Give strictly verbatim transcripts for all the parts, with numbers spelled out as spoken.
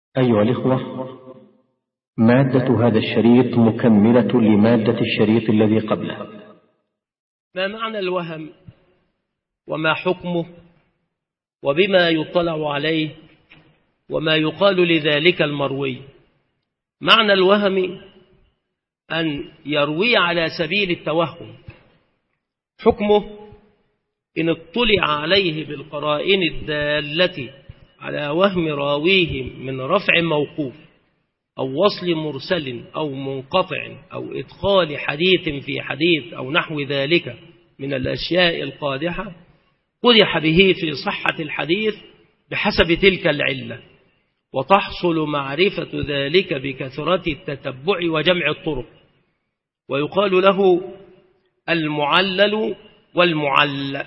أيها الإخوة، مادة هذا الشريط مكملة لمادة الشريط الذي قبله. ما معنى الوهم وما حكمه وبما يطلع عليه وما يقال لذلك المروي؟ معنى الوهم أن يروي على سبيل التوهم. حكمه إن اطلع عليه بالقرائن الدالة على وهم راويه من رفع موقوف أو وصل مرسل أو منقطع أو إدخال حديث في حديث أو نحو ذلك من الأشياء القادحة، قدح به في صحة الحديث بحسب تلك العلة، وتحصل معرفة ذلك بكثرة التتبع وجمع الطرق، ويقال له المعلل والمعل.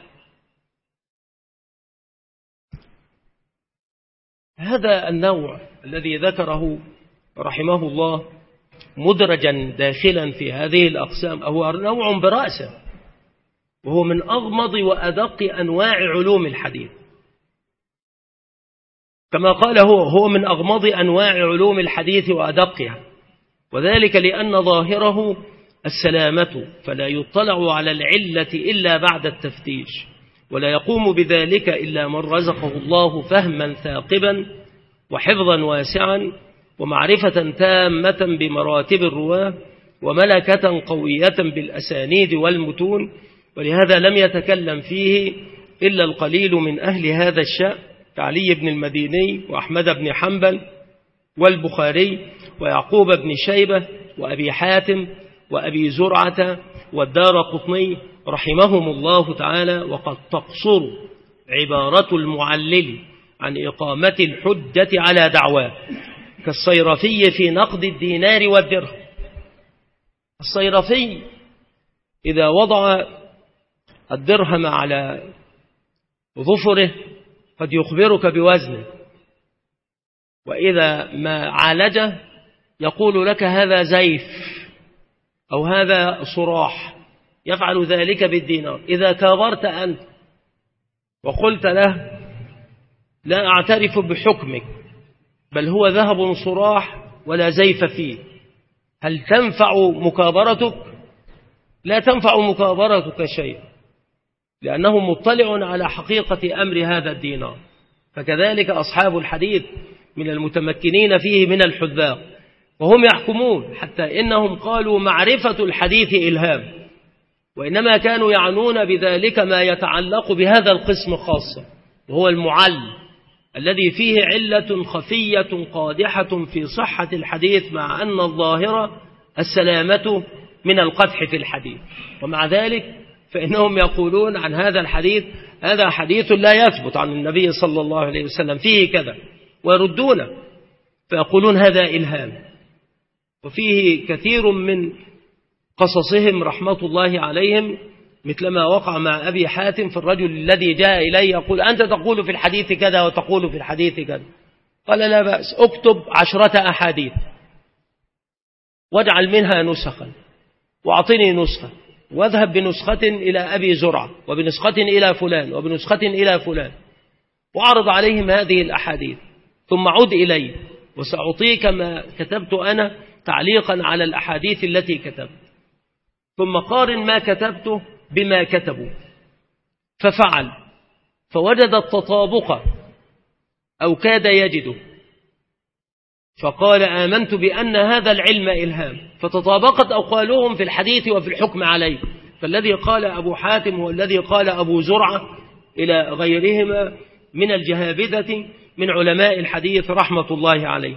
هذا النوع الذي ذكره رحمه الله مدرجا داخلا في هذه الأقسام هو نوع برأسه، وهو من أغمض وأدق أنواع علوم الحديث، كما قال هو هو من أغمض أنواع علوم الحديث وأدقها، وذلك لأن ظاهره السلامة، فلا يطلع على العلة إلا بعد التفتيش، ولا يقوم بذلك إلا من رزقه الله فهما ثاقبا وحفظا واسعا ومعرفة تامة بمراتب الرواة وملكة قوية بالأسانيد والمتون. ولهذا لم يتكلم فيه إلا القليل من أهل هذا الشأن كعلي بن المديني وأحمد بن حنبل والبخاري ويعقوب بن شيبة وأبي حاتم وأبي زرعة والدارقطني رحمهم الله تعالى. وقد تقصر عبارة المعلل عن إقامة الحجة على دعواه، كالصيرفي في نقد الدينار والدرهم. الصيرفي إذا وضع الدرهم على ظفره قد يخبرك بوزنه، وإذا ما عالجه يقول لك هذا زيف أو هذا صراح، يفعل ذلك بالدينار. إذا كابرت أنت وقلت له لا أعترف بحكمك بل هو ذهب صراح ولا زيف فيه، هل تنفع مكابرتك؟ لا تنفع مكابرتك شيء، لأنه مطلع على حقيقة أمر هذا الدينار. فكذلك أصحاب الحديث من المتمكنين فيه من الحذاق، وهم يحكمون حتى إنهم قالوا معرفة الحديث إلهام، وإنما كانوا يعنون بذلك ما يتعلق بهذا القسم خاصة، وهو المعل الذي فيه علة خفية قادحة في صحة الحديث، مع أن الظاهرة السلامة من القدح في الحديث. ومع ذلك فإنهم يقولون عن هذا الحديث هذا حديث لا يثبت عن النبي صلى الله عليه وسلم فيه كذا، ويردونه فيقولون هذا إلهام. وفيه كثير من قصصهم رحمة الله عليهم، مثلما وقع مع أبي حاتم في الرجل الذي جاء إليه يقول أنت تقول في الحديث كذا وتقول في الحديث كذا، قال لا بأس، اكتب عشرة أحاديث واجعل منها نسخا واعطني نسخة، واذهب بنسخة إلى أبي زرعة وبنسخة إلى فلان وبنسخة إلى فلان، وأعرض عليهم هذه الأحاديث، ثم عد إلي وسأعطيك ما كتبت أنا تعليقا على الأحاديث التي كتبت، ثم قارن ما كتبته بما كتبوا. ففعل فوجد التطابق أو كاد يجده، فقال آمنت بأن هذا العلم إلهام، فتطابقت أقوالهم في الحديث وفي الحكم عليه، فالذي قال أبو حاتم هو الذي قال أبو زرعة إلى غيرهما من الجهابذة من علماء الحديث رحمة الله عليه.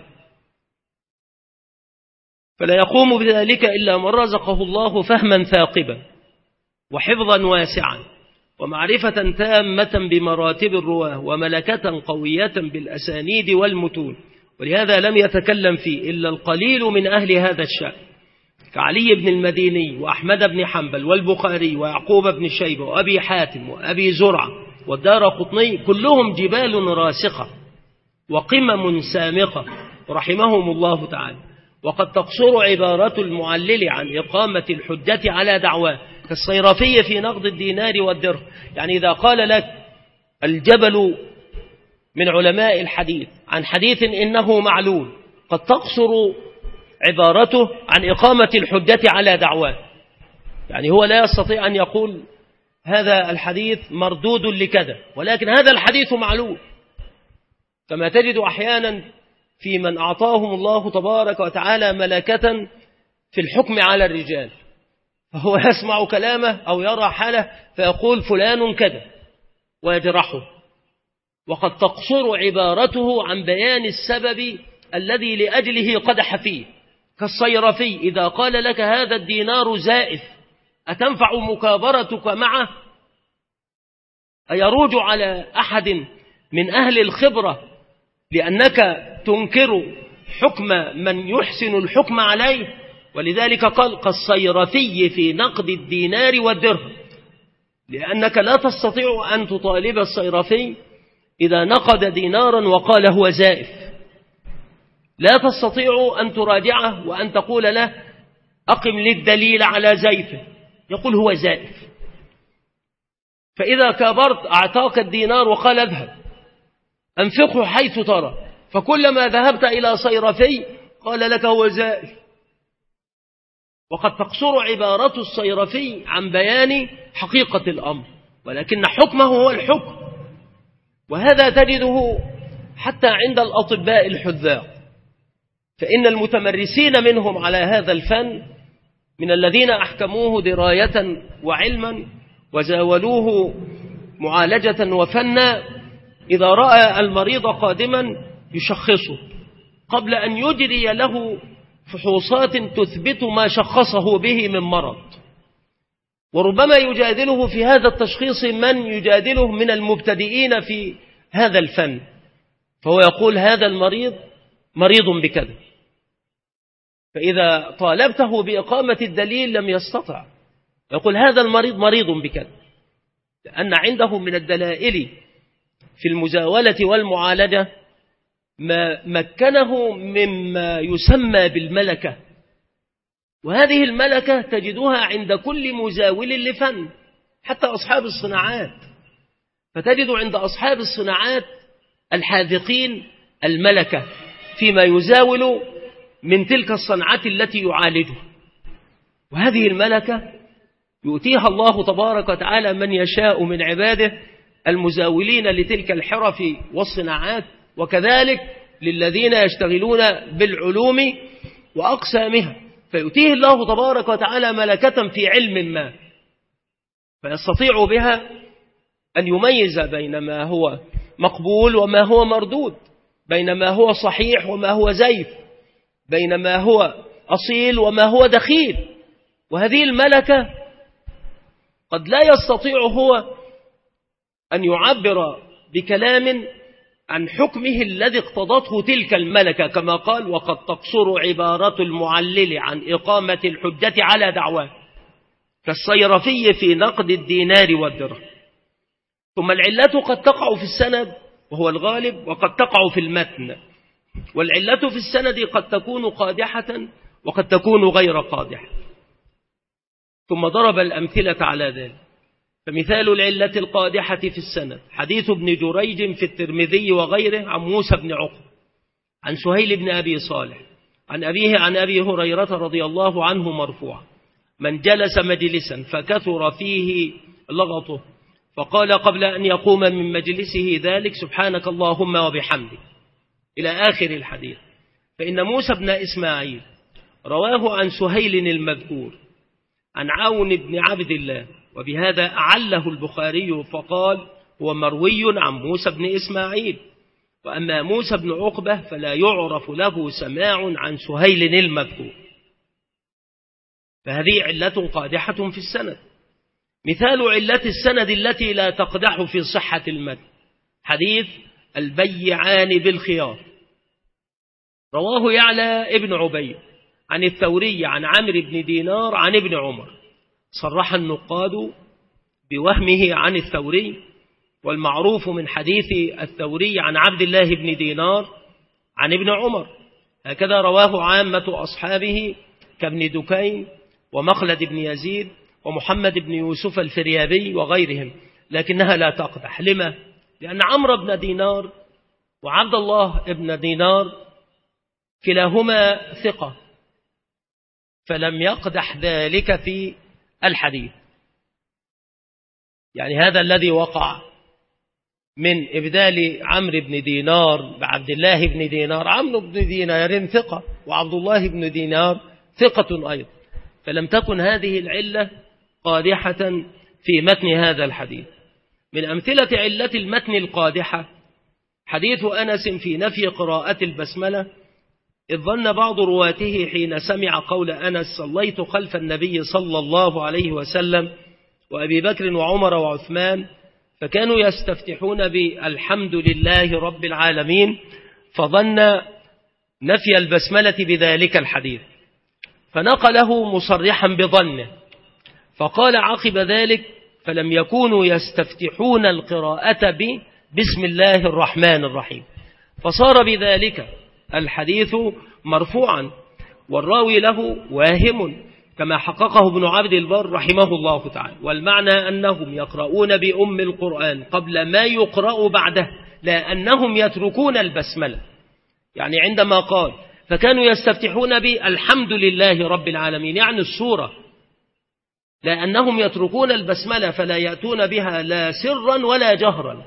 فلا يقوم بذلك إلا من رزقه الله فهما ثاقبا وحفظا واسعا ومعرفة تامة بمراتب الرواه وملكة قوية بالأسانيد والمتون. ولهذا لم يتكلم فيه إلا القليل من أهل هذا الشأن كعلي بن المديني وأحمد بن حنبل والبخاري ويعقوب بن شيبة وأبي حاتم وأبي زرعة والدارقطني، كلهم جبال راسخة وقمم سامقة رحمهم الله تعالى. وقد تقصر عبارة المعلل عن إقامة الحجة على دعواه، كالصيرفي في نقد الدينار والدرهم. يعني إذا قال لك الجبل من علماء الحديث عن حديث إنه معلول قد تقصر عبارته عن إقامة الحجة على دعواه، يعني هو لا يستطيع أن يقول هذا الحديث مردود لكذا، ولكن هذا الحديث معلول، كما تجد أحيانا في من أعطاهم الله تبارك وتعالى ملكة في الحكم على الرجال، فهو يسمع كلامه أو يرى حاله فيقول فلان كذا ويجرحه، وقد تقصر عبارته عن بيان السبب الذي لأجله قدح فيه، كالصيرفي إذا قال لك هذا الدينار زائف أتنفع مكابرتك معه؟ أيروج على أحد من أهل الخبرة لأنك تنكر حكم من يحسن الحكم عليه؟ ولذلك قال كالصيرفي في نقد الدينار والدرهم، لأنك لا تستطيع أن تطالب الصيرفي إذا نقد دينارا وقال هو زائف، لا تستطيع أن تراجعه وأن تقول له أقم لي الدليل على زيفه، يقول هو زائف. فإذا كابرت أعطاك الدينار وقال اذهب أنفقه حيث ترى، فكلما ذهبت إلى صيرفي قال لك هو زائف. وقد تقصر عبارة الصيرفي عن بيان حقيقة الأمر، ولكن حكمه هو الحكم، وهذا تجده حتى عند الأطباء الحذاق، فإن المتمرسين منهم على هذا الفن من الذين أحكموه دراية وعلما وزاولوه معالجة وفنا، إذا رأى المريض قادما يشخصه قبل أن يجري له فحوصات تثبت ما شخصه به من مرض، وربما يجادله في هذا التشخيص من يجادله من المبتدئين في هذا الفن، فهو يقول هذا المريض مريض بكذا، فإذا طالبته بإقامة الدليل لم يستطع، يقول هذا المريض مريض بكذا، لأن عنده من الدلائل في المزاولة والمعالجة ما مكنه مما يسمى بالملكة، وهذه الملكة تجدها عند كل مزاول لفن، حتى أصحاب الصناعات، فتجد عند أصحاب الصناعات الحاذقين الملكة فيما يزاول من تلك الصنعة التي يعالجها، وهذه الملكة يؤتيها الله تبارك وتعالى من يشاء من عباده المزاولين لتلك الحرف والصناعات، وكذلك للذين يشتغلون بالعلوم وأقسامها، فيؤتيه الله تبارك وتعالى ملكة في علم ما، فيستطيع بها أن يميز بين ما هو مقبول وما هو مردود، بين ما هو صحيح وما هو زيف، بين ما هو أصيل وما هو دخيل. وهذه الملكة قد لا يستطيع هو أن يعبر بكلام عن حكمه الذي اقتضته تلك الملكة، كما قال وقد تقصر عبارة المعلل عن إقامة الحجة على دعواه، كالصيرفي في نقد الدينار والدرهم. ثم العلة قد تقع في السند وهو الغالب، وقد تقع في المتن، والعلة في السند قد تكون قادحة وقد تكون غير قادحة. ثم ضرب الأمثلة على ذلك، فمثال العلة القادحة في السند حديث ابن جريج في الترمذي وغيره عن موسى بن عقبة عن سهيل بن أبي صالح عن أبيه عن أبي هريرة رضي الله عنه مرفوعا: من جلس مجلسا فكثر فيه لغطه فقال قبل أن يقوم من مجلسه ذلك سبحانك اللهم وبحمدك، إلى آخر الحديث، فإن موسى بن إسماعيل رواه عن سهيل المذكور عن عون بن عبد الله، وبهذا أعله البخاري فقال هو مروي عن موسى بن إسماعيل، وأما موسى بن عقبة فلا يعرف له سماع عن سهيل المذكور، فهذه علة قادحة في السند. مثال علة السند التي لا تقدح في صحة المتن حديث البيعان بالخيار، رواه يعلى ابن عبيد عن الثوري عن عمرو بن دينار عن ابن عمر، صرح النقاد بوهمه عن الثوري، والمعروف من حديث الثوري عن عبد الله بن دينار عن ابن عمر، هكذا رواه عامة أصحابه كابن دكين ومخلد بن يزيد ومحمد بن يوسف الفريابي وغيرهم، لكنها لا تقدح. لما؟ لأن عمرو بن دينار وعبد الله بن دينار كلاهما ثقة، فلم يقدح ذلك في الحديث. يعني هذا الذي وقع من إبدال عمرو بن دينار بعبد الله بن دينار، عمرو بن دينار ثقة وعبد الله بن دينار ثقة أيضا، فلم تكن هذه العلة قادحة في متن هذا الحديث. من أمثلة علة المتن القادحة حديث أنس في نفي قراءة البسملة، إذ ظن بعض رواته حين سمع قول أنس صليت خلف النبي صلى الله عليه وسلم وأبي بكر وعمر وعثمان، فكانوا يستفتحون بالحمد لله رب العالمين، فظن نفي البسملة بذلك الحديث، فنقله مصرحا بظنه، فقال عقب ذلك فلم يكونوا يستفتحون القراءة بسم الله الرحمن الرحيم، فصار بذلك الحديث مرفوعا والراوي له واهم كما حققه ابن عبد البر رحمه الله تعالى. والمعنى أنهم يقرؤون بأم القرآن قبل ما يقرأ بعده، لا أنهم يتركون البسملة. يعني عندما قال فكانوا يستفتحون بالحمد لله رب العالمين يعني السورة، لا أنهم يتركون البسملة فلا يأتون بها لا سرا ولا جهرا.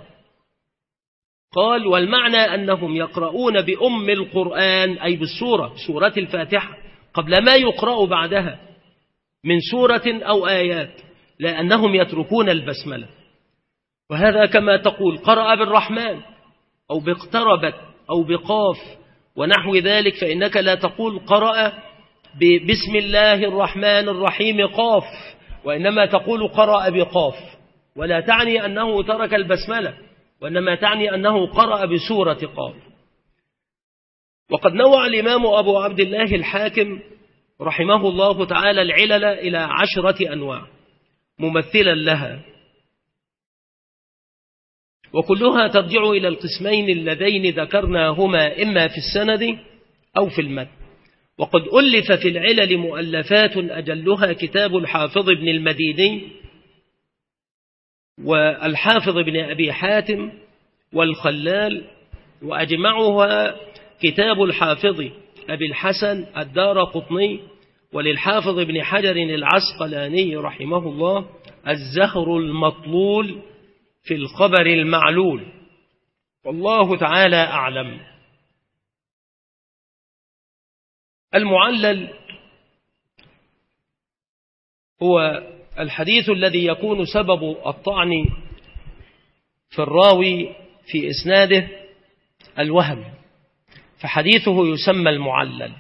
قال والمعنى أنهم يقرؤون بأم القرآن أي بالسورة، سورة الفاتحة، قبل ما يقرأ بعدها من سورة أو آيات، لا أنهم يتركون البسملة. وهذا كما تقول قرأ بالرحمن أو باقتربت أو بقاف ونحو ذلك، فإنك لا تقول قرأ بسم الله الرحمن الرحيم قاف، وإنما تقول قرأ بقاف، ولا تعني أنه ترك البسملة، وإنما تعني أنه قرأ بسورة قاف. وقد نوع الإمام أبو عبد الله الحاكم رحمه الله تعالى العلل إلى عشرة أنواع ممثلا لها، وكلها ترجع إلى القسمين اللذين ذكرناهما إما في السند أو في المتن. وقد ألف في العلل مؤلفات أجلها كتاب الحافظ ابن المديني والحافظ ابن أبي حاتم والخلال، وأجمعها كتاب الحافظ أبي الحسن الدارقطني، وللحافظ ابن حجر العسقلاني رحمه الله الزهر المطلول في الخبر المعلول، والله تعالى أعلم. المعلل هو الحديث الذي يكون سبب الطعن في الراوي في إسناده الوهم، فحديثه يسمى المعلل.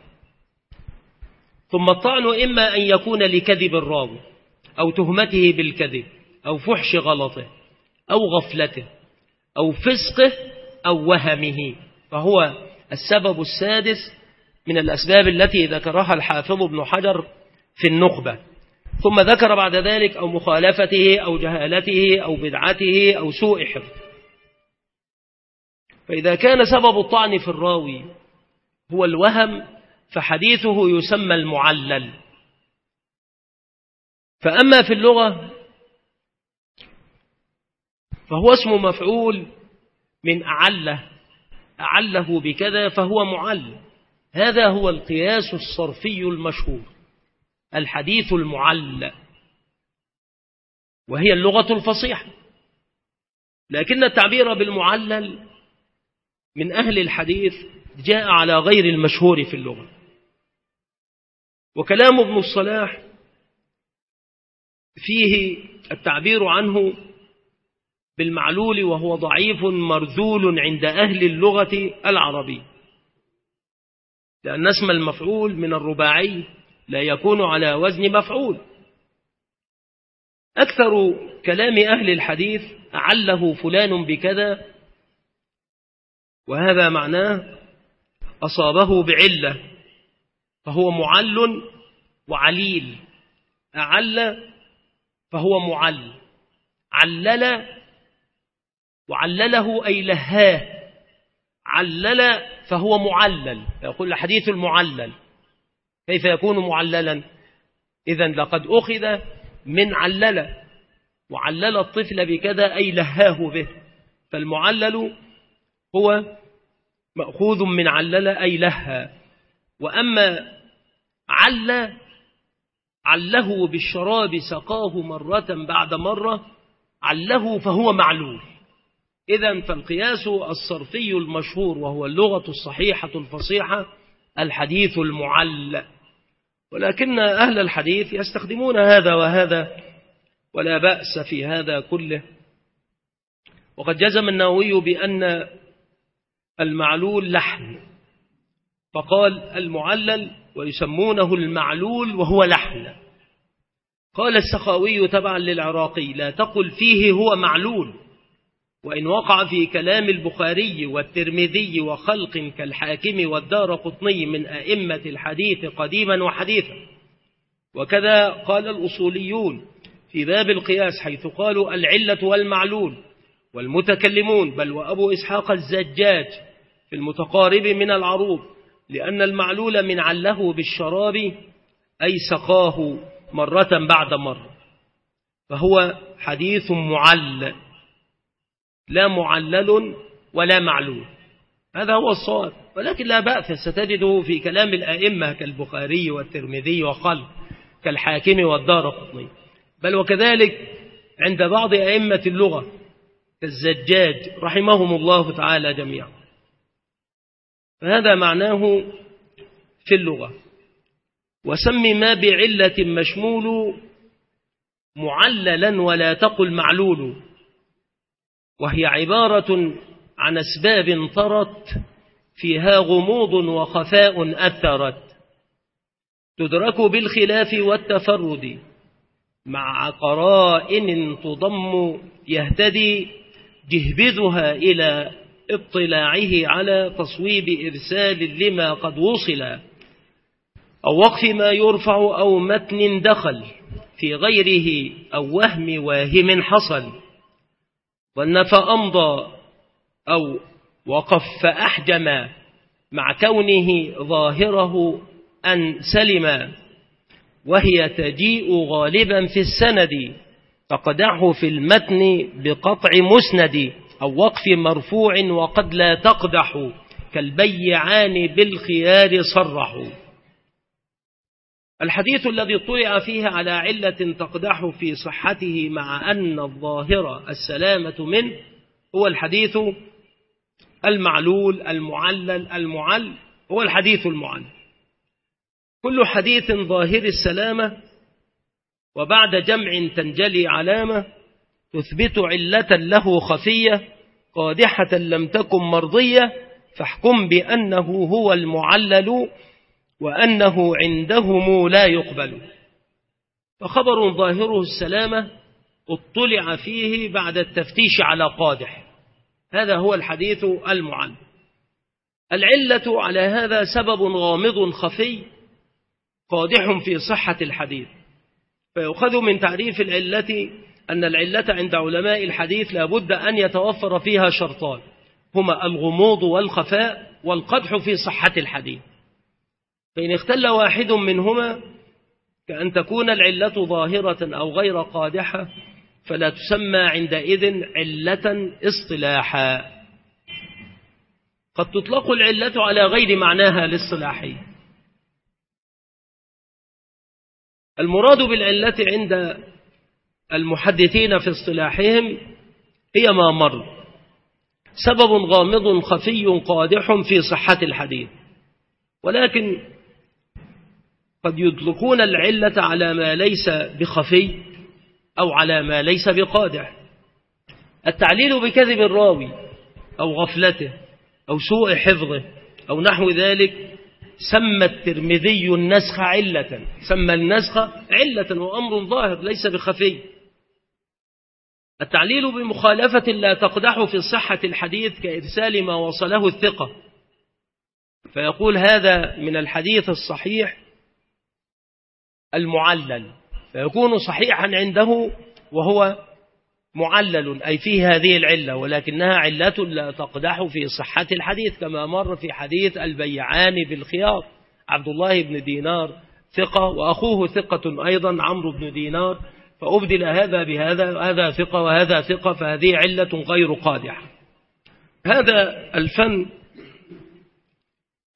ثم الطعن إما أن يكون لكذب الراوي أو تهمته بالكذب أو فحش غلطه أو غفلته أو فسقه أو وهمه، فهو السبب السادس من الأسباب التي ذكرها الحافظ ابن حجر في النخبة. ثم ذكر بعد ذلك أو مخالفته أو جهالته أو بدعته أو سوء حفظه. فإذا كان سبب الطعن في الراوي هو الوهم فحديثه يسمى المعلل. فأما في اللغة فهو اسم مفعول من أعله، أعله بكذا فهو معل. هذا هو القياس الصرفي المشهور، الحديث المعل، وهي اللغة الفصيحة. لكن التعبير بالمعلل من أهل الحديث جاء على غير المشهور في اللغة. وكلام ابن الصلاح فيه التعبير عنه بالمعلول، وهو ضعيف مرذول عند أهل اللغة العربية، لأن اسم المفعول من الرباعي لا يكون على وزن مفعول. أكثر كلام أهل الحديث أعله فلان بكذا، وهذا معناه أصابه بعلة، فهو معل وعليل. أعل فهو معل، علل وعلله أي لهاه، علل فهو معلل. يقول الحديث المعلل، كيف يكون معللا؟ إذن لقد أخذ من علل، وعلل الطفل بكذا أي لهاه به. فالمعلل هو مأخوذ من علل أي لها. وأما عل عله بالشراب سقاه مرة بعد مرة، عله فهو معلول. إذن فالقياس الصرفي المشهور وهو اللغة الصحيحة الفصيحة الحديث المعل، ولكن أهل الحديث يستخدمون هذا وهذا ولا بأس في هذا كله. وقد جزم النووي بأن المعلول لحن، فقال المعلل ويسمونه المعلول وهو لحن. قال السخاوي تبعا للعراقي: لا تقل فيه هو معلول، وإن وقع في كلام البخاري والترمذي وخلق كالحاكم والدارقطني من أئمة الحديث قديما وحديثا. وكذا قال الأصوليون في باب القياس حيث قالوا العلة والمعلول، والمتكلمون بل وأبو إسحاق الزجاج في المتقارب من العروض، لأن المعلول من عله بالشراب أي سقاه مرة بعد مرة، فهو حديث معل لا معلل ولا معلول. هذا هو الصواب، ولكن لا بأس ستجده في كلام الأئمة كالبخاري والترمذي وخلق كالحاكم والدارقطني، بل وكذلك عند بعض أئمة اللغة كالزجاج رحمهم الله تعالى جميعا. فهذا معناه في اللغة. وسم ما بعلة مشمول معللا ولا تقل معلول، وهي عبارة عن أسباب طرت فيها غموض وخفاء أثرت، تدرك بالخلاف والتفرد مع قرائن تضم يهتدي جهبذها إلى اطلاعه على تصويب إرسال لما قد وصل، أو وقف ما يرفع أو متن دخل في غيره، أو وهم واهم حصل، ظن فأمضى أو وقف فأحجم مع كونه ظاهره أن سلم، وهي تجيء غالبا في السند تقدح في المتن بقطع مسند، أو وقف مرفوع وقد لا تقدح كالبيعان بالخيار صرحوا. الحديث الذي اطلع فيه على علة تقدح في صحته مع أن الظاهر السلامة منه هو الحديث المعلول المعلل المعل، هو الحديث المعل. كل حديث ظاهر السلامة وبعد جمع تنجلي علامة تثبت علة له خفية قادحة لم تكن مرضية، فاحكم بأنه هو المعلل وأنه عندهم لا يقبل. فخبر ظاهره السلامة اطلع فيه بعد التفتيش على قادح، هذا هو الحديث المعل. العلة على هذا سبب غامض خفي قادح في صحة الحديث، فيؤخذ من تعريف العلة أن العلة عند علماء الحديث لا بد أن يتوفر فيها شرطان، هما الغموض والخفاء والقدح في صحة الحديث. فإن اختل واحد منهما كأن تكون العلة ظاهرة أو غير قادحة فلا تسمى عندئذ علة اصطلاحا. قد تطلق العلة على غير معناها الاصطلاحي. المراد بالعلة عند المحدثين في اصطلاحهم هي ما مر، سبب غامض خفي قادح في صحة الحديث، ولكن قد يطلقون العلة على ما ليس بخفي أو على ما ليس بقادح. التعليل بكذب الراوي أو غفلته أو سوء حفظه أو نحو ذلك سمى الترمذي النسخ علة، سمى النسخ علة وأمر ظاهر ليس بخفي. التعليل بمخالفة لا تقدح في صحة الحديث كإرسال ما وصله الثقة، فيقول هذا من الحديث الصحيح المعلل، فيكون صحيحا عنده وهو معلل أي فيه هذه العلة، ولكنها علة لا تقدح في صحة الحديث، كما مر في حديث البيعان بالخيار، عبد الله بن دينار ثقة وأخوه ثقة أيضا عمرو بن دينار، فأبدل هذا بهذا، هذا ثقة وهذا ثقة، فهذه علة غير قادحة. هذا الفن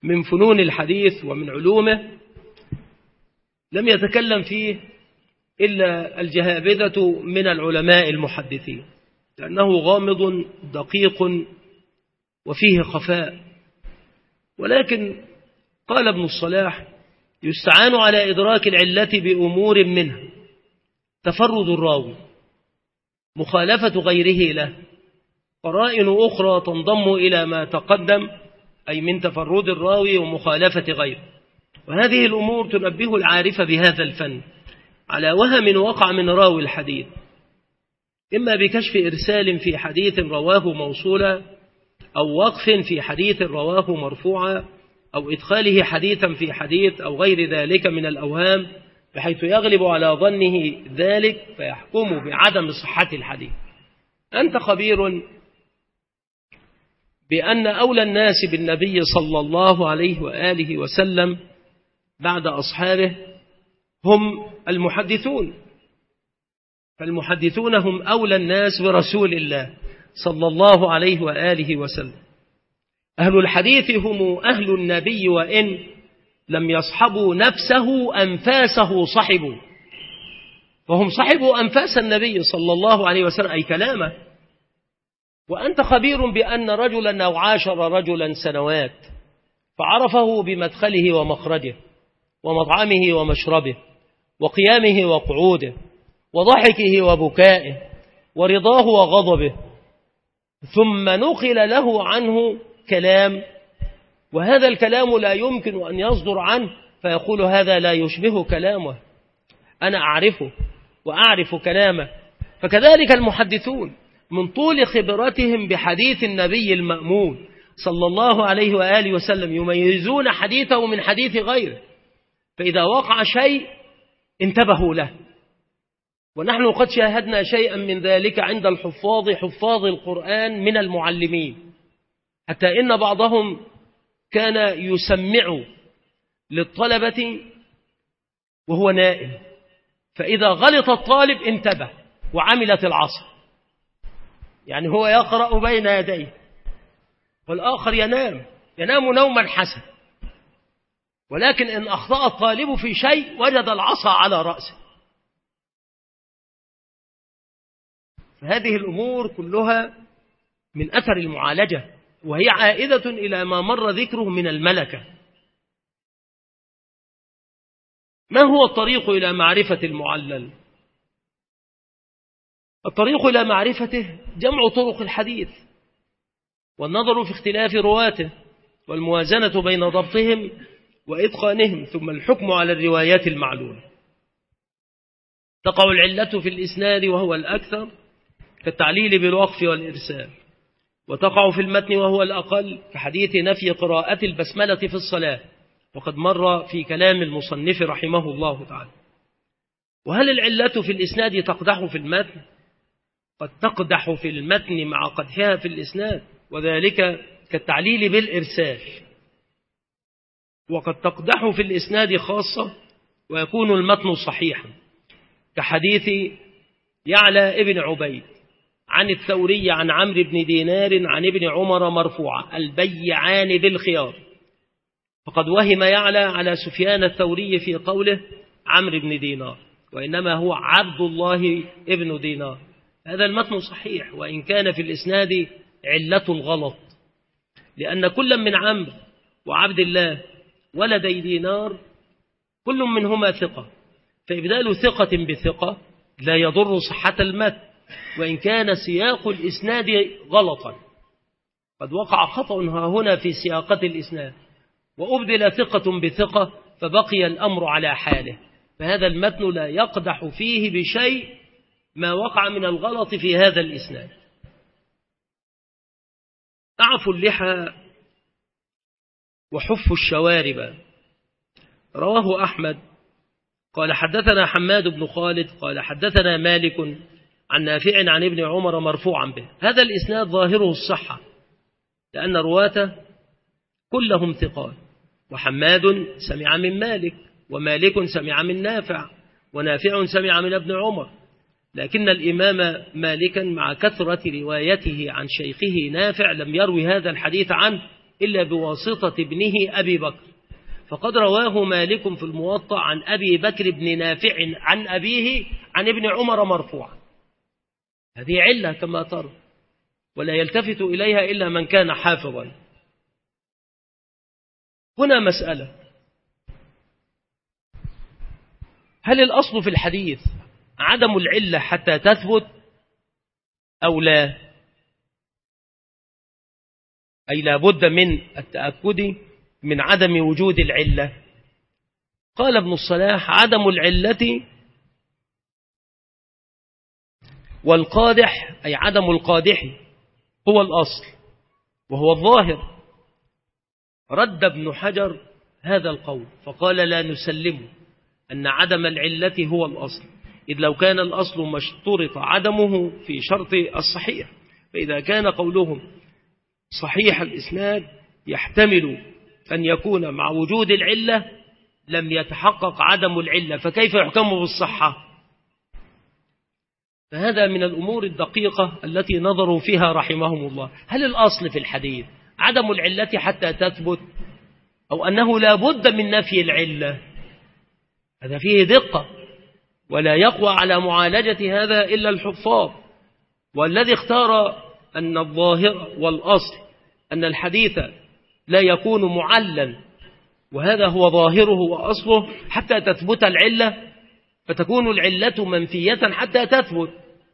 من فنون الحديث ومن علومه لم يتكلم فيه إلا الجهابذة من العلماء المحدثين، لأنه غامض دقيق وفيه خفاء. ولكن قال ابن الصلاح: يستعان على إدراك العلة بأمور منها تفرد الراوي، مخالفة غيره له، قرائن أخرى تنضم إلى ما تقدم، أي من تفرد الراوي ومخالفة غيره. وهذه الأمور تنبه العارف بهذا الفن على وهم وقع من راوي الحديث، إما بكشف إرسال في حديث رواه موصولا، أو وقف في حديث رواه مرفوعا، أو إدخاله حديثا في حديث، أو غير ذلك من الأوهام، بحيث يغلب على ظنه ذلك فيحكم بعدم صحة الحديث. أنت خبير بأن أولى الناس بالنبي صلى الله عليه وآله وسلم بعد أصحابه هم المحدثون، فالمحدثون هم أولى الناس برسول الله صلى الله عليه وآله وسلم. أهل الحديث هم أهل النبي، وإن لم يصحبوا نفسه أنفاسه صحبوا، فهم صحبوا أنفاس النبي صلى الله عليه وسلم، أي كلامه. وأنت خبير بأن رجلا أو عاشر رجلا سنوات فعرفه بمدخله ومخرجه ومطعمه ومشربه وقيامه وقعوده وضحكه وبكائه ورضاه وغضبه، ثم نقل له عنه كلام، وهذا الكلام لا يمكن أن يصدر عنه فيقول هذا لا يشبه كلامه، أنا أعرفه وأعرف كلامه. فكذلك المحدثون من طول خبرتهم بحديث النبي المأمون صلى الله عليه وآله وسلم يميزون حديثه من حديث غيره، فإذا وقع شيء انتبهوا له. ونحن قد شاهدنا شيئا من ذلك عند الحفاظ، حفاظ القرآن من المعلمين، حتى إن بعضهم كان يسمع للطلبة وهو نائم، فإذا غلط الطالب انتبه وعملت العصر، يعني هو يقرأ بين يديه والآخر ينام ينام نوما حسن، ولكن إن أخطأ الطالب في شيء وجد العصا على رأسه. هذه الأمور كلها من أثر المعالجة، وهي عائدة إلى ما مر ذكره من الملكة. ما هو الطريق إلى معرفة المعلل؟ الطريق إلى معرفته جمع طرق الحديث، والنظر في اختلاف رواته، والموازنة بين ضبطهم وإتقانهم، ثم الحكم على الروايات المعلولة. تقع العلة في الإسناد وهو الأكثر كالتعليل بالوقف والإرسال، وتقع في المتن وهو الأقل كحديث نفي قراءة البسملة في الصلاة، وقد مر في كلام المصنف رحمه الله تعالى. وهل العلة في الإسناد تقدح في المتن؟ قد تقدح في المتن مع قدحها في الإسناد، وذلك كالتعليل بالإرسال. وقد تقدح في الإسناد خاصة ويكون المتن صحيحا، كحديث يعلى ابن عبيد عن الثوري عن عمرو بن دينار عن ابن عمر مرفوعا: البيعان بالخيار. فقد وهم يعلى على سفيان الثوري في قوله عمرو بن دينار، وإنما هو عبد الله ابن دينار. هذا المتن صحيح، وإن كان في الإسناد علة الغلط، لأن كل من عمرو وعبد الله ولدي دينار كل منهما ثقة، فإبدال ثقة بثقة لا يضر صحة المتن، وإن كان سياق الإسناد غلطا. قد وقع خطأ هنا في سياقة الإسناد، وأبدل ثقة بثقة فبقي الأمر على حاله، فهذا المتن لا يقدح فيه بشيء ما وقع من الغلط في هذا الإسناد. أعفوا اللحى وحفوا الشوارب. رواه أحمد قال حدثنا حماد بن خالد قال حدثنا مالك عن نافع عن ابن عمر مرفوعا به. هذا الإسناد ظاهره الصحة، لأن رواته كلهم ثقات، وحماد سمع من مالك، ومالك سمع من نافع، ونافع سمع من ابن عمر، لكن الإمام مالكا مع كثرة روايته عن شيخه نافع لم يروي هذا الحديث عنه إلا بواسطة ابنه أبي بكر، فقد رواه مالك في الموطأ عن أبي بكر بن نافع عن أبيه عن ابن عمر مرفوعا. هذه علة كما ترى، ولا يلتفت إليها إلا من كان حافظا. هنا مسألة: هل الأصل في الحديث عدم العلة حتى تثبت أو لا؟ أي لا بد من التأكد من عدم وجود العلة. قال ابن الصلاح: عدم العلة والقادح، أي عدم القادح، هو الأصل وهو الظاهر. رد ابن حجر هذا القول فقال: لا نسلمه أن عدم العلة هو الأصل، إذ لو كان الأصل ما اشترط عدمه في شرط الصحيح، فإذا كان قولهم صحيح الإسناد يحتمل أن يكون مع وجود العلة لم يتحقق عدم العلة، فكيف يحكم بالصحة؟ فهذا من الأمور الدقيقة التي نظروا فيها رحمهم الله. هل الأصل في الحديث عدم العلة حتى تثبت، أو أنه لا بد من نفي العلة؟ هذا فيه دقة، ولا يقوى على معالجة هذا إلا الحفاظ. والذي اختار أن الظاهر والأصل أن الحديث لا يكون معلل، وهذا هو ظاهره وأصله حتى تثبت العلة، فتكون العلة منفية حتى تثبت.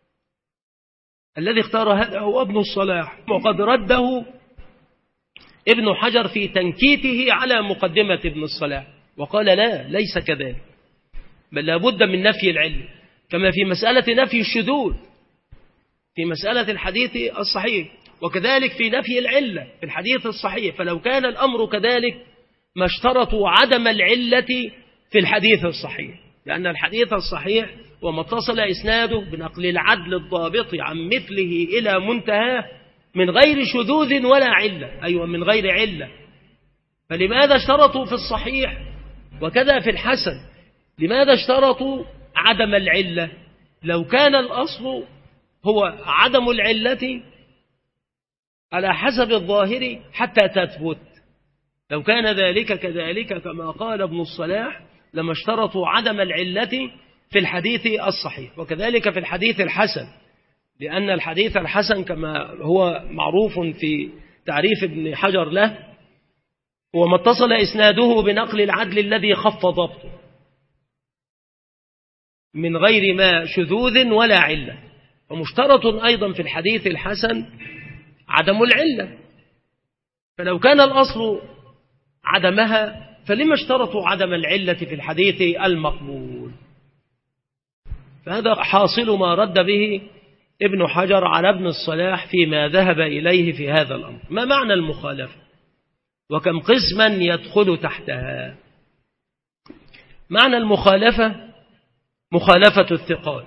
الذي اختار هذا هو ابن الصلاح، وقد رده ابن حجر في تنكيته على مقدمة ابن الصلاح، وقال: لا، ليس كذلك، بل لا بد من نفي العلة، كما في مسألة نفي الشذوذ في مسألة الحديث الصحيح، وكذلك في نفي العلة في الحديث الصحيح. فلو كان الأمر كذلك ما اشترطوا عدم العلة في الحديث الصحيح، لأن الحديث الصحيح وما اتصل إسناده بنقل العدل الضابط عن مثله إلى منتهاه من غير شذوذ ولا علة، أيوة من غير علة. فلماذا اشترطوا في الصحيح وكذا في الحسن؟ لماذا اشترطوا عدم العلة؟ لو كان الأصل هو عدم العلة على حسب الظاهر حتى تثبت، لو كان ذلك كذلك كما قال ابن الصلاح لما اشترطوا عدم العلة في الحديث الصحيح، وكذلك في الحديث الحسن، لأن الحديث الحسن كما هو معروف في تعريف ابن حجر له هو ما اتصل إسناده بنقل العدل الذي خف ضبطه من غير ما شذوذ ولا علة. ومشترط أيضا في الحديث الحسن عدم العلة، فلو كان الأصل عدمها فلما اشترطوا عدم العلة في الحديث المقبول؟ فهذا حاصل ما رد به ابن حجر على ابن الصلاح فيما ذهب إليه في هذا الأمر. ما معنى المخالفة وكم قسما يدخل تحتها؟ معنى المخالفة مخالفة الثقات،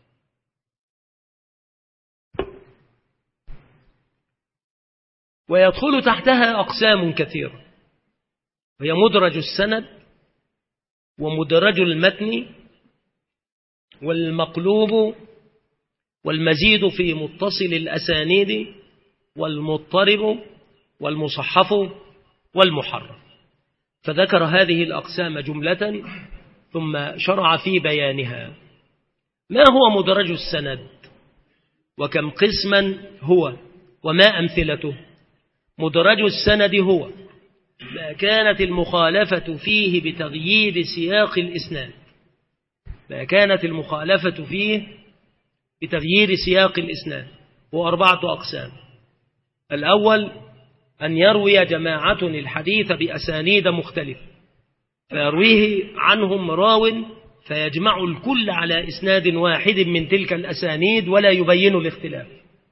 ويدخل تحتها أقسام كثيرة، وهي مدرج السند ومدرج المتن والمقلوب والمزيد في متصل الأسانيد والمضطرب والمصحف والمحرف. فذكر هذه الأقسام جملة ثم شرع في بيانها. ما هو مدرج السند وكم قسما هو وما أمثلته؟ مدرج السند هو ما كانت المخالفة فيه بتغيير سياق الإسناد، ما كانت المخالفة فيه بتغيير سياق الإسناد، هو أربعة أقسام. الأول أن يروي جماعة الحديث بأسانيد مختلفة، فيرويه عنهم راو فيجمع الكل على إسناد واحد من تلك الأسانيد ولا يبين الاختلاف.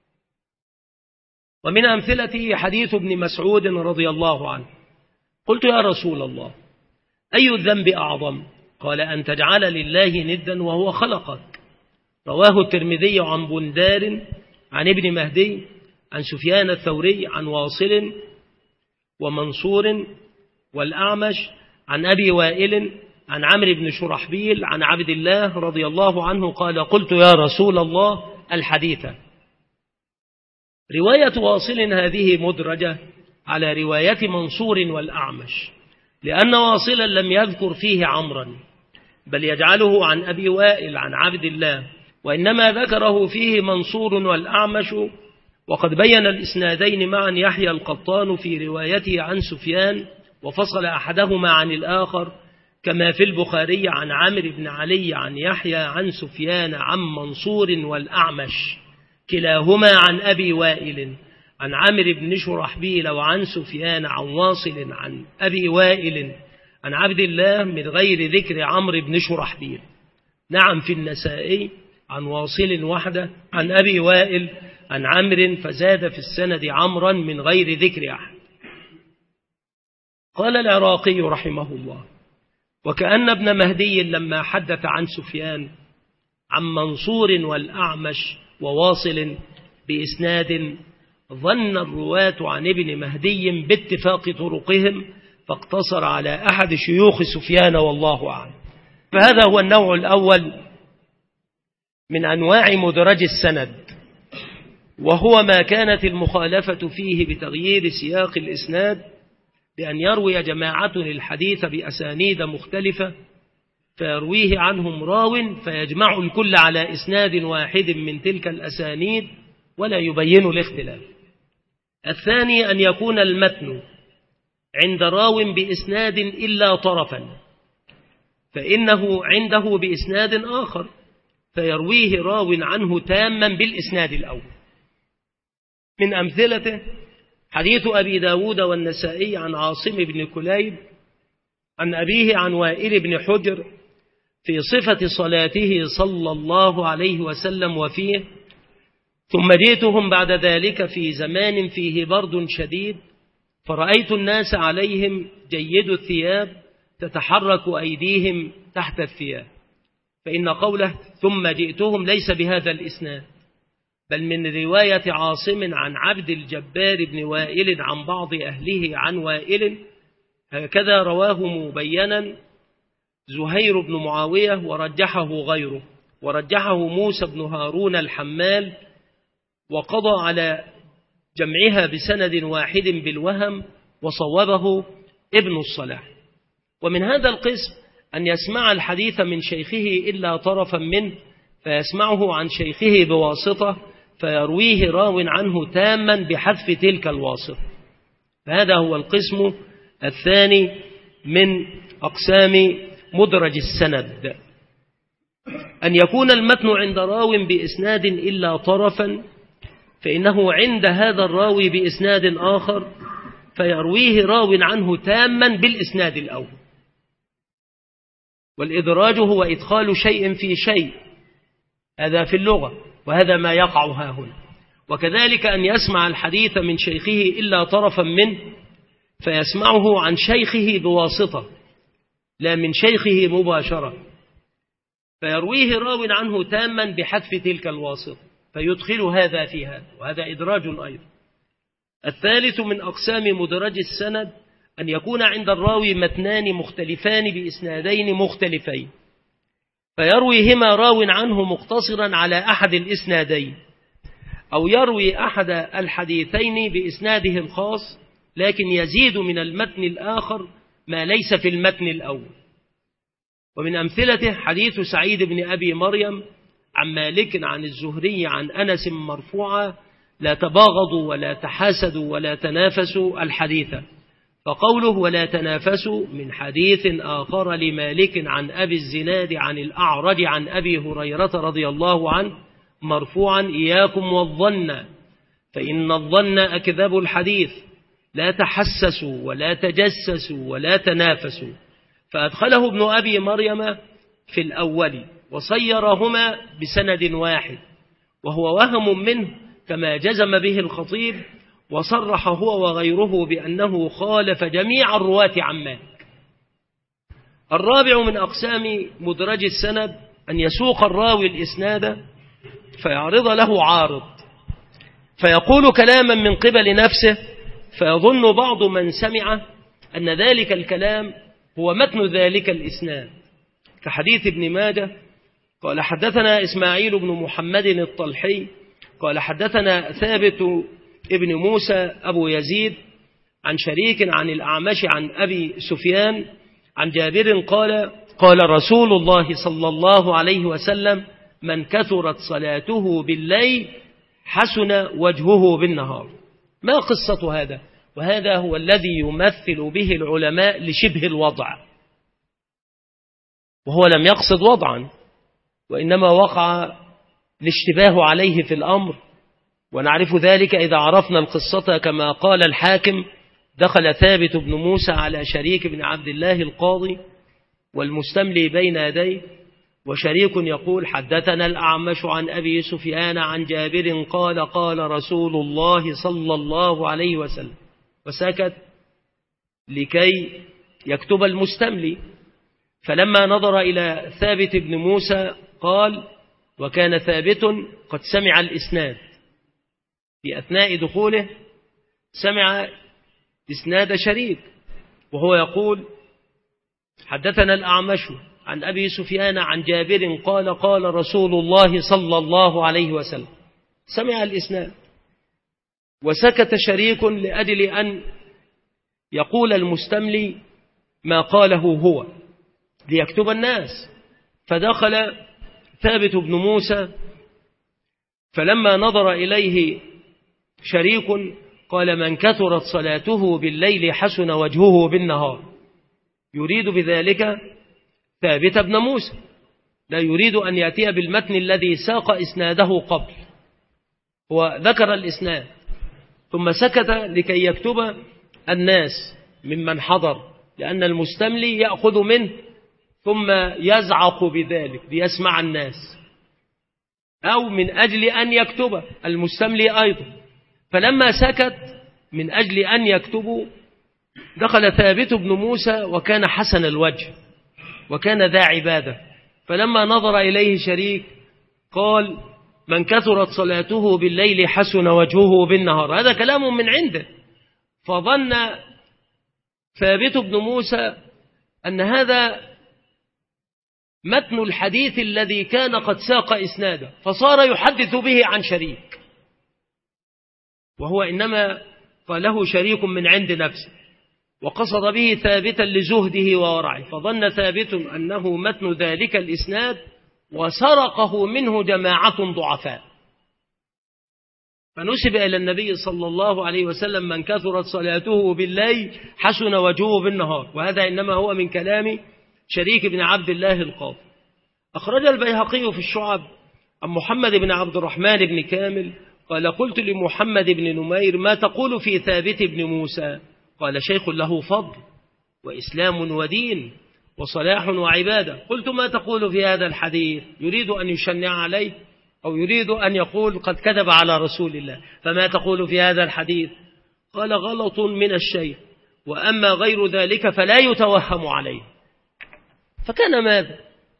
ومن أمثلته حديث ابن مسعود رضي الله عنه: قلت يا رسول الله أي الذنب أعظم؟ قال أن تجعل لله ندا وهو خلقك. رواه الترمذي عن بندار عن ابن مهدي عن سفيان الثوري عن واصل ومنصور والأعمش عن أبي وائل عن عمرو بن شرحبيل عن عبد الله رضي الله عنه قال: قلت يا رسول الله الحديث. رواية واصل هذه مدرجة على رواية منصور والأعمش، لأن واصلا لم يذكر فيه عمرا، بل يجعله عن أبي وائل عن عبد الله، وإنما ذكره فيه منصور والأعمش. وقد بين الإسنادين معا يحيى القطان في روايته عن سفيان، وفصل أحدهما عن الآخر، كما في البخاري عن عامر بن علي عن يحيى عن سفيان عن منصور والأعمش كلاهما عن أبي وائل عن عامر بن شرحبيل وعن سفيان عن واصل عن أبي وائل عن عبد الله من غير ذكر عمرو بن شرحبيل. نعم في النسائي عن واصل وحده عن أبي وائل عن عمرو، فزاد في السند عمرا من غير ذكر أحد. قال العراقي رحمه الله: وكأن ابن مهدي لما حدث عن سفيان عن منصور والأعمش وواصل بإسناد ظن الرواة عن ابن مهدي باتفاق طرقهم، فاقتصر على أحد شيوخ سفيان والله أعلم. فهذا هو النوع الأول من أنواع مدرج السند، وهو ما كانت المخالفة فيه بتغيير سياق الإسناد، بأن يروي جماعة الحديث بأسانيد مختلفة فيرويه عنهم راو فيجمع الكل على إسناد واحد من تلك الأسانيد ولا يبين الاختلاف. الثاني أن يكون المتن عند راو بإسناد إلا طرفا، فإنه عنده بإسناد آخر فيرويه راو عنه تاما بالإسناد الأول. من أمثلته حديث أبي داود والنسائي عن عاصم بن كليب عن أبيه عن وائل بن حجر في صفة صلاته صلى الله عليه وسلم وفيه: ثم جئتهم بعد ذلك في زمان فيه برد شديد، فرأيت الناس عليهم جيد الثياب تتحرك أيديهم تحت الثياب. فإن قوله ثم جئتهم ليس بهذا الإسناد، بل من رواية عاصم عن عبد الجبار بن وائل عن بعض أهله عن وائل، هكذا رواه مبينا زهير بن معاوية ورجحه غيره، ورجحه موسى بن هارون الحمال، وقضى على جمعها بسند واحد بالوهم، وصوبه ابن الصلاح. ومن هذا القسم أن يسمع الحديث من شيخه إلا طرفا منه، فيسمعه عن شيخه بواسطة فيرويه راو عنه تاما بحذف تلك الواسطة. فهذا هو القسم الثاني من أقسام مدرج السند، أن يكون المتن عند راو بإسناد إلا طرفا، فإنه عند هذا الراوي بإسناد آخر فيرويه راو عنه تاما بالإسناد الأول. والإدراج هو إدخال شيء في شيء، هذا في اللغة، وهذا ما يقع ها هنا. وكذلك أن يسمع الحديث من شيخه إلا طرفا منه فيسمعه عن شيخه بواسطة لا من شيخه مباشرة، فيرويه راو عنه تاما بحذف تلك الواسطة، فيدخل هذا في هذا، وهذا إدراج أيضا. الثالث من أقسام مدرج السند أن يكون عند الراوي متنان مختلفان بإسنادين مختلفين، فيرويهما راو عنه مقتصرا على أحد الإسنادين، أو يروي أحد الحديثين بإسناده الخاص لكن يزيد من المتن الآخر ما ليس في المتن الأول. ومن أمثلته حديث سعيد بن أبي مريم عن مالك عن الزهري عن أنس مرفوعا: لا تباغضوا ولا تحاسدوا ولا تنافسوا الحديث. فقوله ولا تنافسوا من حديث آخر لمالك عن أبي الزناد عن الأعرج عن أبي هريرة رضي الله عنه مرفوعا: إياكم والظن فإن الظن أكذب الحديث، لا تحسسوا ولا تجسسوا ولا تنافسوا. فأدخله ابن أبي مريم في الأول وصيرهما بسند واحد، وهو وهم منه كما جزم به الخطيب، وصرح هو وغيره بأنه خالف جميع الرواة عن مالك. الرابع من أقسام مدرج السند أن يسوق الراوي الإسناد فيعرض له عارض، فيقول كلاما من قبل نفسه، فيظن بعض من سمع أن ذلك الكلام هو متن ذلك الإسناد، كحديث ابن ماجه قال حدثنا إسماعيل بن محمد الطلحي قال حدثنا ثابت ابن موسى أبو يزيد عن شريك عن الأعمش عن أبي سفيان عن جابر قال قال رسول الله صلى الله عليه وسلم: من كثرت صلاته بالليل حسن وجهه بالنهار. ما قصة هذا؟ وهذا هو الذي يمثل به العلماء لشبه الوضع، وهو لم يقصد وضعا، وإنما وقع الاشتباه عليه في الأمر، ونعرف ذلك إذا عرفنا القصة. كما قال الحاكم: دخل ثابت بن موسى على شريك بن عبد الله القاضي والمستملي بين يديه، وشريك يقول: حدثنا الأعمش عن أبي سفيان عن جابر قال قال رسول الله صلى الله عليه وسلم، وسكت لكي يكتب المستملي. فلما نظر إلى ثابت بن موسى قال: وكان ثابت قد سمع الإسناد في أثناء دخوله، سمع إسناد شريك وهو يقول: حدثنا الأعمش عن أبي سفيان عن جابر قال قال رسول الله صلى الله عليه وسلم. سمع الإسناد وسكت شريك لأجل أن يقول المستملي ما قاله هو ليكتب الناس. فدخل ثابت بن موسى، فلما نظر إليه شريك قال: من كثرت صلاته بالليل حسن وجهه بالنهار، يريد بذلك ثابت بن موسى، لا يريد أن يأتي بالمتن الذي ساق إسناده قبل. هو ذكر الإسناد ثم سكت لكي يكتب الناس ممن حضر، لأن المستملي يأخذ منه ثم يزعق بذلك ليسمع الناس، أو من أجل أن يكتب المستملي أيضا. فلما سكت من أجل أن يكتبوا دخل ثابت بن موسى وكان حسن الوجه وكان ذا عبادة، فلما نظر إليه شريك قال: من كثرت صلاته بالليل حسن وجهه بالنهار. هذا كلام من عنده. فظن ثابت بن موسى أن هذا متن الحديث الذي كان قد ساق إسناده، فصار يحدث به عن شريك، وهو إنما قاله شريك من عند نفسه، وقصد به ثابتا لزهده وورعه. فظن ثابت أنه متن ذلك الإسناد وسرقه منه جماعة ضعفاء، فنسب إلى النبي صلى الله عليه وسلم: من كثرت صلاته بالليل حسن وجهه بالنهار. وهذا إنما هو من كلام شريك بن عبد الله القاضي. أخرج البيهقي في الشعب عن محمد بن عبد الرحمن بن كامل قال: قلت لمحمد بن نمير: ما تقول في ثابت بن موسى؟ قال: شيخ له فضل وإسلام ودين وصلاح وعبادة. قلت: ما تقول في هذا الحديث؟ يريد أن يشنع عليه أو يريد أن يقول قد كذب على رسول الله، فما تقول في هذا الحديث؟ قال: غلط من الشيخ، وأما غير ذلك فلا يتوهم عليه. فكان ماذا؟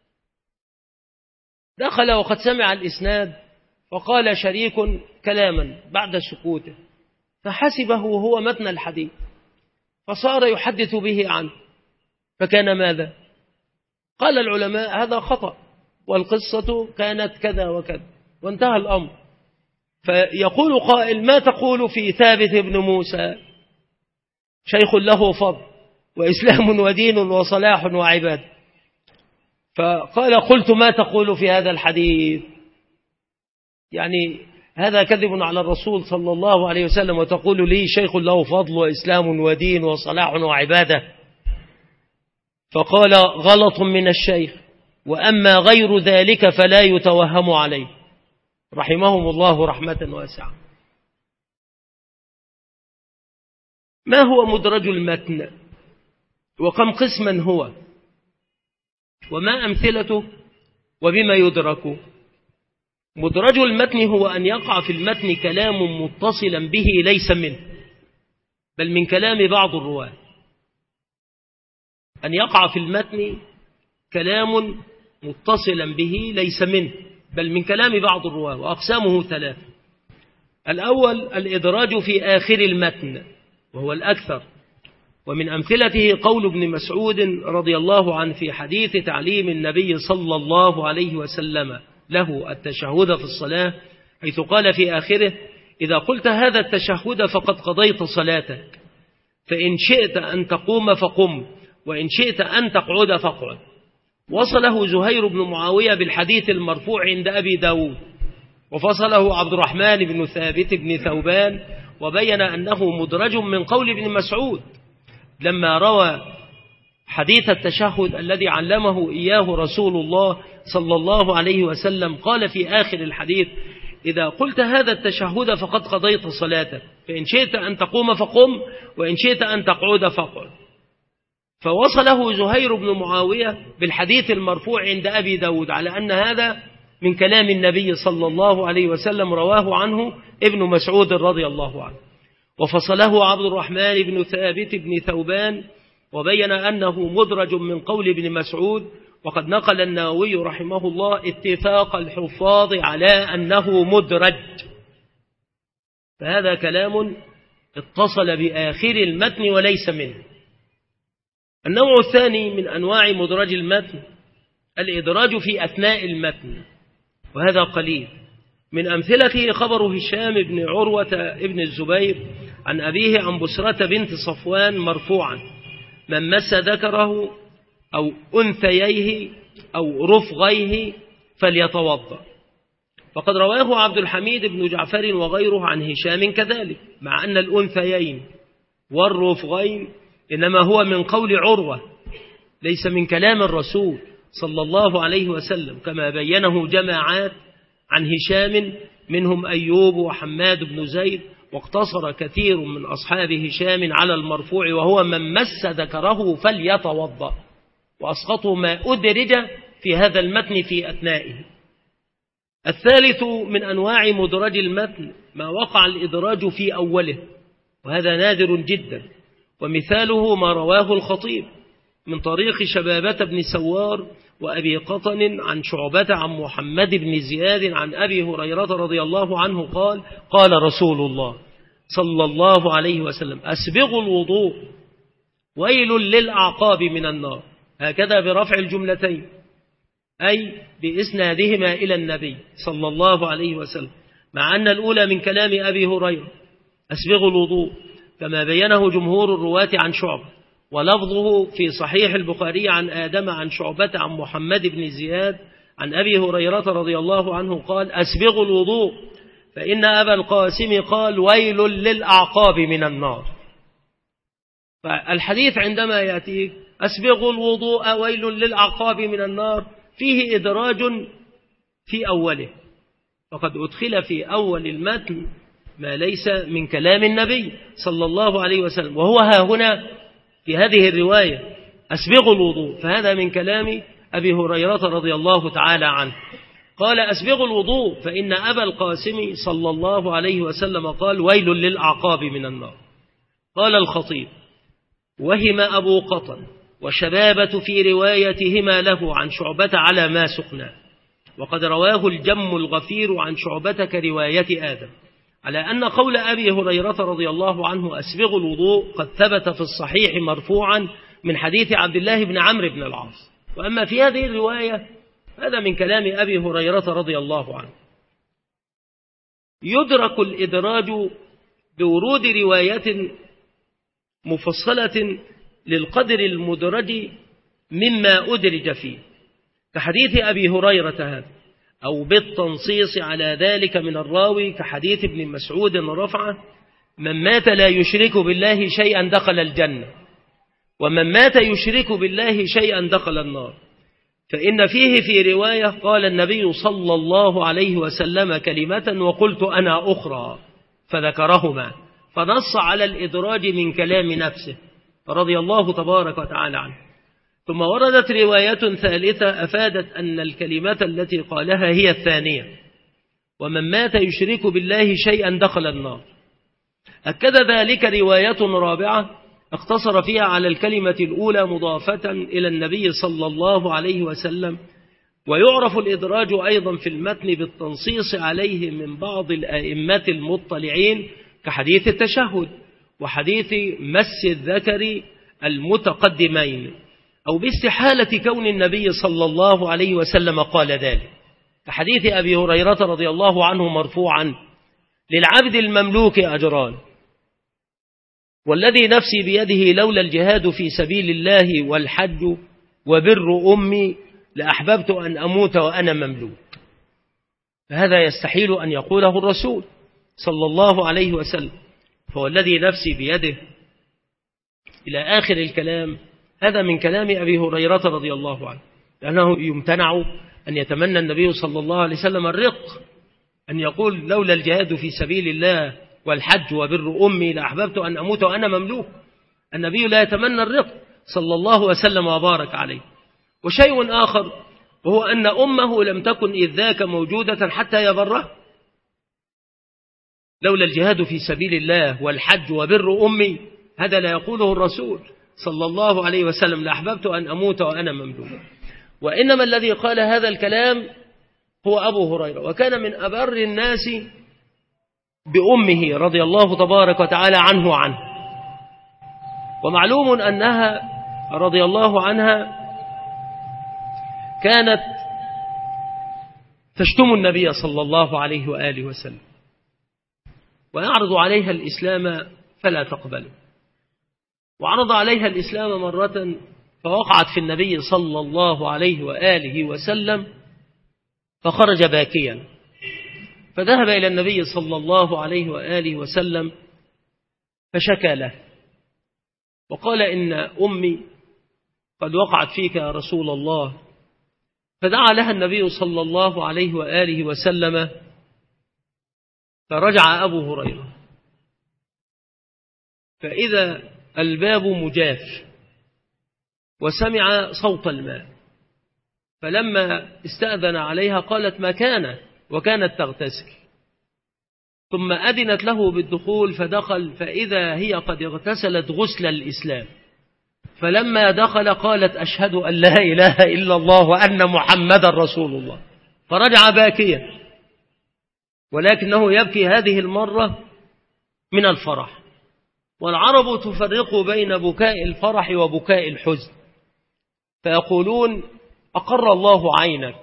دخل وقد سمع الإسناد، وقال شريك كلاما بعد سكوته فحسبه هو متن الحديث، فصار يحدث به عنه. فكان ماذا؟ قال العلماء: هذا خطأ، والقصة كانت كذا وكذا، وانتهى الأمر. فيقول قائل: ما تقول في ثابت بن موسى؟ شيخ له فضل وإسلام ودين وصلاح وعباد. فقال: قلت: ما تقول في هذا الحديث؟ يعني هذا كذب على الرسول صلى الله عليه وسلم، وتقول لي شيخ له فضل وإسلام ودين وصلاح وعبادة. فقال: غلط من الشيخ، وأما غير ذلك فلا يتوهم عليه، رحمهم الله رحمة واسعة. ما هو مدرج المتن؟ وكم قسما هو؟ وما أمثلته؟ وبما يدرك؟ مدرج المتن هو أن يقع في المتن كلام متصلا به ليس منه، بل من كلام بعض الرواة. أن يقع في المتن كلام متصلا به ليس منه، بل من كلام بعض الرواة. وأقسامه ثلاث: الأول الإدراج في آخر المتن، وهو الأكثر، ومن أمثلته قول ابن مسعود رضي الله عنه في حديث تعليم النبي صلى الله عليه وسلم له التشهد في الصلاة، حيث قال في آخره: إذا قلت هذا التشهد فقد قضيت صلاتك. فإن شئت أن تقوم فقم، وإن شئت أن تقعد فاقعد. وصله زهير بن معاوية بالحديث المرفوع عند أبي داود، وفصله عبد الرحمن بن ثابت بن ثوبان، وبين أنه مدرج من قول ابن مسعود لما روى حديث التشهد الذي علمه إياه رسول الله صلى الله عليه وسلم. قال في آخر الحديث: إذا قلت هذا التشهد فقد قضيت صلاتك، فإن شئت أن تقوم فقم، وإن شئت أن تقعد فاقعد. فوصله زهير بن معاوية بالحديث المرفوع عند أبي داود على أن هذا من كلام النبي صلى الله عليه وسلم، رواه عنه ابن مسعود رضي الله عنه. وفصله عبد الرحمن بن ثابت بن ثوبان، وبين أنه مدرج من قول ابن مسعود. وقد نقل النووي رحمه الله اتفاق الحفاظ على أنه مدرج، فهذا كلام اتصل بآخر المتن وليس منه. النوع الثاني من أنواع مدرج المتن الإدراج في أثناء المتن، وهذا قليل. من أمثلته خبر هشام بن عروة ابن الزبير عن أبيه عن بسرة بنت صفوان مرفوعا: من مس ذكره أو أنثييه أو رفغيه فليتوضأ. فقد رواه عبد الحميد بن جعفر وغيره عن هشام كذلك، مع أن الأنثيين والرفغين إنما هو من قول عروة ليس من كلام الرسول صلى الله عليه وسلم، كما بينه جماعات عن هشام منهم أيوب وحماد بن زيد. واقتصر كثير من أصحاب هشام على المرفوع وهو من مس ذكره فليتوضأ، وأسقطوا ما أدرج في هذا المتن في أثنائه. الثالث من أنواع مدرج المتن ما وقع الإدراج في أوله، وهذا نادر جدا. ومثاله ما رواه الخطيب من طريق شبابة بن سوار وأبي قطن عن شعبة عن محمد بن زياد عن أبي هريرة رضي الله عنه قال: قال رسول الله صلى الله عليه وسلم: أسبغوا الوضوء ويل للأعقاب من النار، هكذا برفع الجملتين، أي بإسنادهما إلى النبي صلى الله عليه وسلم، مع أن الأولى من كلام أبي هريرة أسبغوا الوضوء كما بينه جمهور الرواة عن شعبة، ولفظه في صحيح البخاري عن آدم عن شعبة عن محمد بن زياد عن أبي هريرة رضي الله عنه قال: أسبغوا الوضوء فإن أبا القاسم قال: ويل للأعقاب من النار. فالحديث عندما يأتي أسبغوا الوضوء ويل للأعقاب من النار فيه إدراج في أوله، فقد أدخل في أول المتن ما ليس من كلام النبي صلى الله عليه وسلم، وهو ها هنا في هذه الرواية أسبغوا الوضوء، فهذا من كلام أبي هريرة رضي الله تعالى عنه. قال: أسبغوا الوضوء فإن أبا القاسم صلى الله عليه وسلم قال: ويل للأعقاب من النار. قال الخطيب: وهم أبو قطن وشبابة في روايتهما له عن شعبة على ما سقنا، وقد رواه الجم الغفير عن شعبة كرواية آدم، على أن قول أبي هريرة رضي الله عنه أسبغوا الوضوء قد ثبت في الصحيح مرفوعا من حديث عبد الله بن عمرو بن العاص. وأما في هذه الرواية هذا من كلام أبي هريرة رضي الله عنه. يدرك الإدراج بورود رواية مفصلة للقدر المدرج مما أدرج فيه، كحديث أبي هريرة هذا، أو بالتنصيص على ذلك من الراوي كحديث ابن مسعود رفعه: من مات لا يشرك بالله شيئا دخل الجنة، ومن مات يشرك بالله شيئا دخل النار. فإن فيه في رواية قال النبي صلى الله عليه وسلم كلمة وقلت أنا أخرى، فذكرهما، فنص على الإدراج من كلام نفسه رضي الله تبارك وتعالى عنه. ثم وردت رواية ثالثة أفادت أن الكلمة التي قالها هي الثانية: ومن مات يشرك بالله شيئا دخل النار. أكد ذلك رواية رابعة اقتصر فيها على الكلمة الأولى مضافة إلى النبي صلى الله عليه وسلم. ويعرف الإدراج أيضا في المتن بالتنصيص عليه من بعض الأئمة المطلعين كحديث التشهد وحديث مس الذكر المتقدمين، أو باستحالة كون النبي صلى الله عليه وسلم قال ذلك، كحديث أبي هريرة رضي الله عنه مرفوعا: للعبد المملوك أجران، والذي نفسي بيده لولا الجهاد في سبيل الله والحج وبر أمي لأحببت أن أموت وأنا مملوك. فهذا يستحيل أن يقوله الرسول صلى الله عليه وسلم. فهو الذي نفسي بيده إلى آخر الكلام. هذا من كلام أبي هريرة رضي الله عنه، لأنه يمتنع أن يتمنى النبي صلى الله عليه وسلم الرق، أن يقول لولا الجهاد في سبيل الله والحج وبر أمي لأحببت أن أموت وأنا مملوك. النبي لا يتمنى الرق صلى الله وسلم وبارك عليه. وشيء آخر وهو أن أمه لم تكن إذ ذاك موجودة حتى يبره. لولا الجهاد في سبيل الله والحج وبر أمي، هذا لا يقوله الرسول صلى الله عليه وسلم لأحببت أن أموت وأنا مملوك. وإنما الذي قال هذا الكلام هو أبو هريرة، وكان من أبر الناس بأمه رضي الله تبارك وتعالى عنه وعنه. ومعلوم أنها رضي الله عنها كانت تشتم النبي صلى الله عليه وآله وسلم، ويعرض عليها الإسلام فلا تقبله. وعرض عليها الإسلام مرة فوقعت في النبي صلى الله عليه وآله وسلم، فخرج باكيا، فذهب إلى النبي صلى الله عليه وآله وسلم فشكى له وقال إن أمي قد وقعت فيك يا رسول الله. فدعا لها النبي صلى الله عليه وآله وسلم، فرجع أبو هريرة فإذا الباب مجاف وسمع صوت الماء، فلما استأذن عليها قالت ما كان، وكانت تغتسل. ثم أذنت له بالدخول فدخل، فإذا هي قد اغتسلت غسل الإسلام. فلما دخل قالت أشهد أن لا إله إلا الله وأن محمد رسول الله، فرجع باكيا، ولكنه يبكي هذه المرة من الفرح. والعرب تفرق بين بكاء الفرح وبكاء الحزن، فيقولون أقر الله عينك،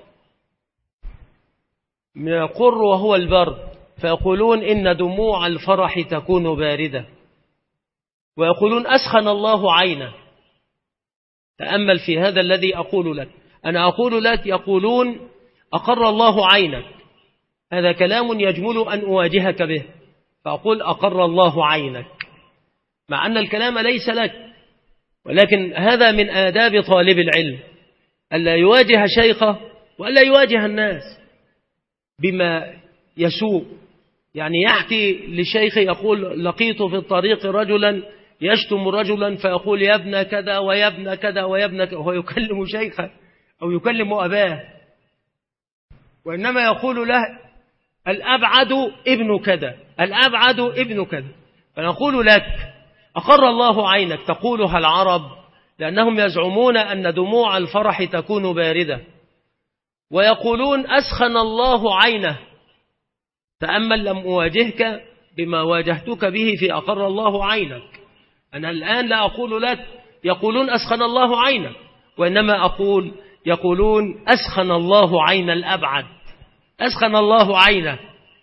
من القر وهو البرد، فيقولون إن دموع الفرح تكون باردة. ويقولون أسخن الله عينه. تأمل في هذا الذي أقول لك. أنا أقول لك يقولون أقر الله عينك، هذا كلام يجمل أن أواجهك به، فأقول أقر الله عينك، مع أن الكلام ليس لك، ولكن هذا من آداب طالب العلم، ألا يواجه شيخه وألا يواجه الناس بما يسوء. يعني يحكي لشيخ يقول لقيت في الطريق رجلا يشتم رجلا، فيقول يا ابن كذا ويا ابن كذا ويا ابن كذا، وهو يكلم شيخه أو يكلم أباه، وإنما يقول له الأبعد ابن كذا، الأبعد ابن كذا. فنقول لك أقر الله عينك، تقولها العرب لأنهم يزعمون أن دموع الفرح تكون باردة. ويقولون أسخن الله عينه. تأمل، لم أواجهك بما واجهتك به في أقر الله عينك. أنا الآن لا أقول لك يقولون أسخن الله عينك، وإنما أقول يقولون أسخن الله عين الأبعد، أسخن الله عينه،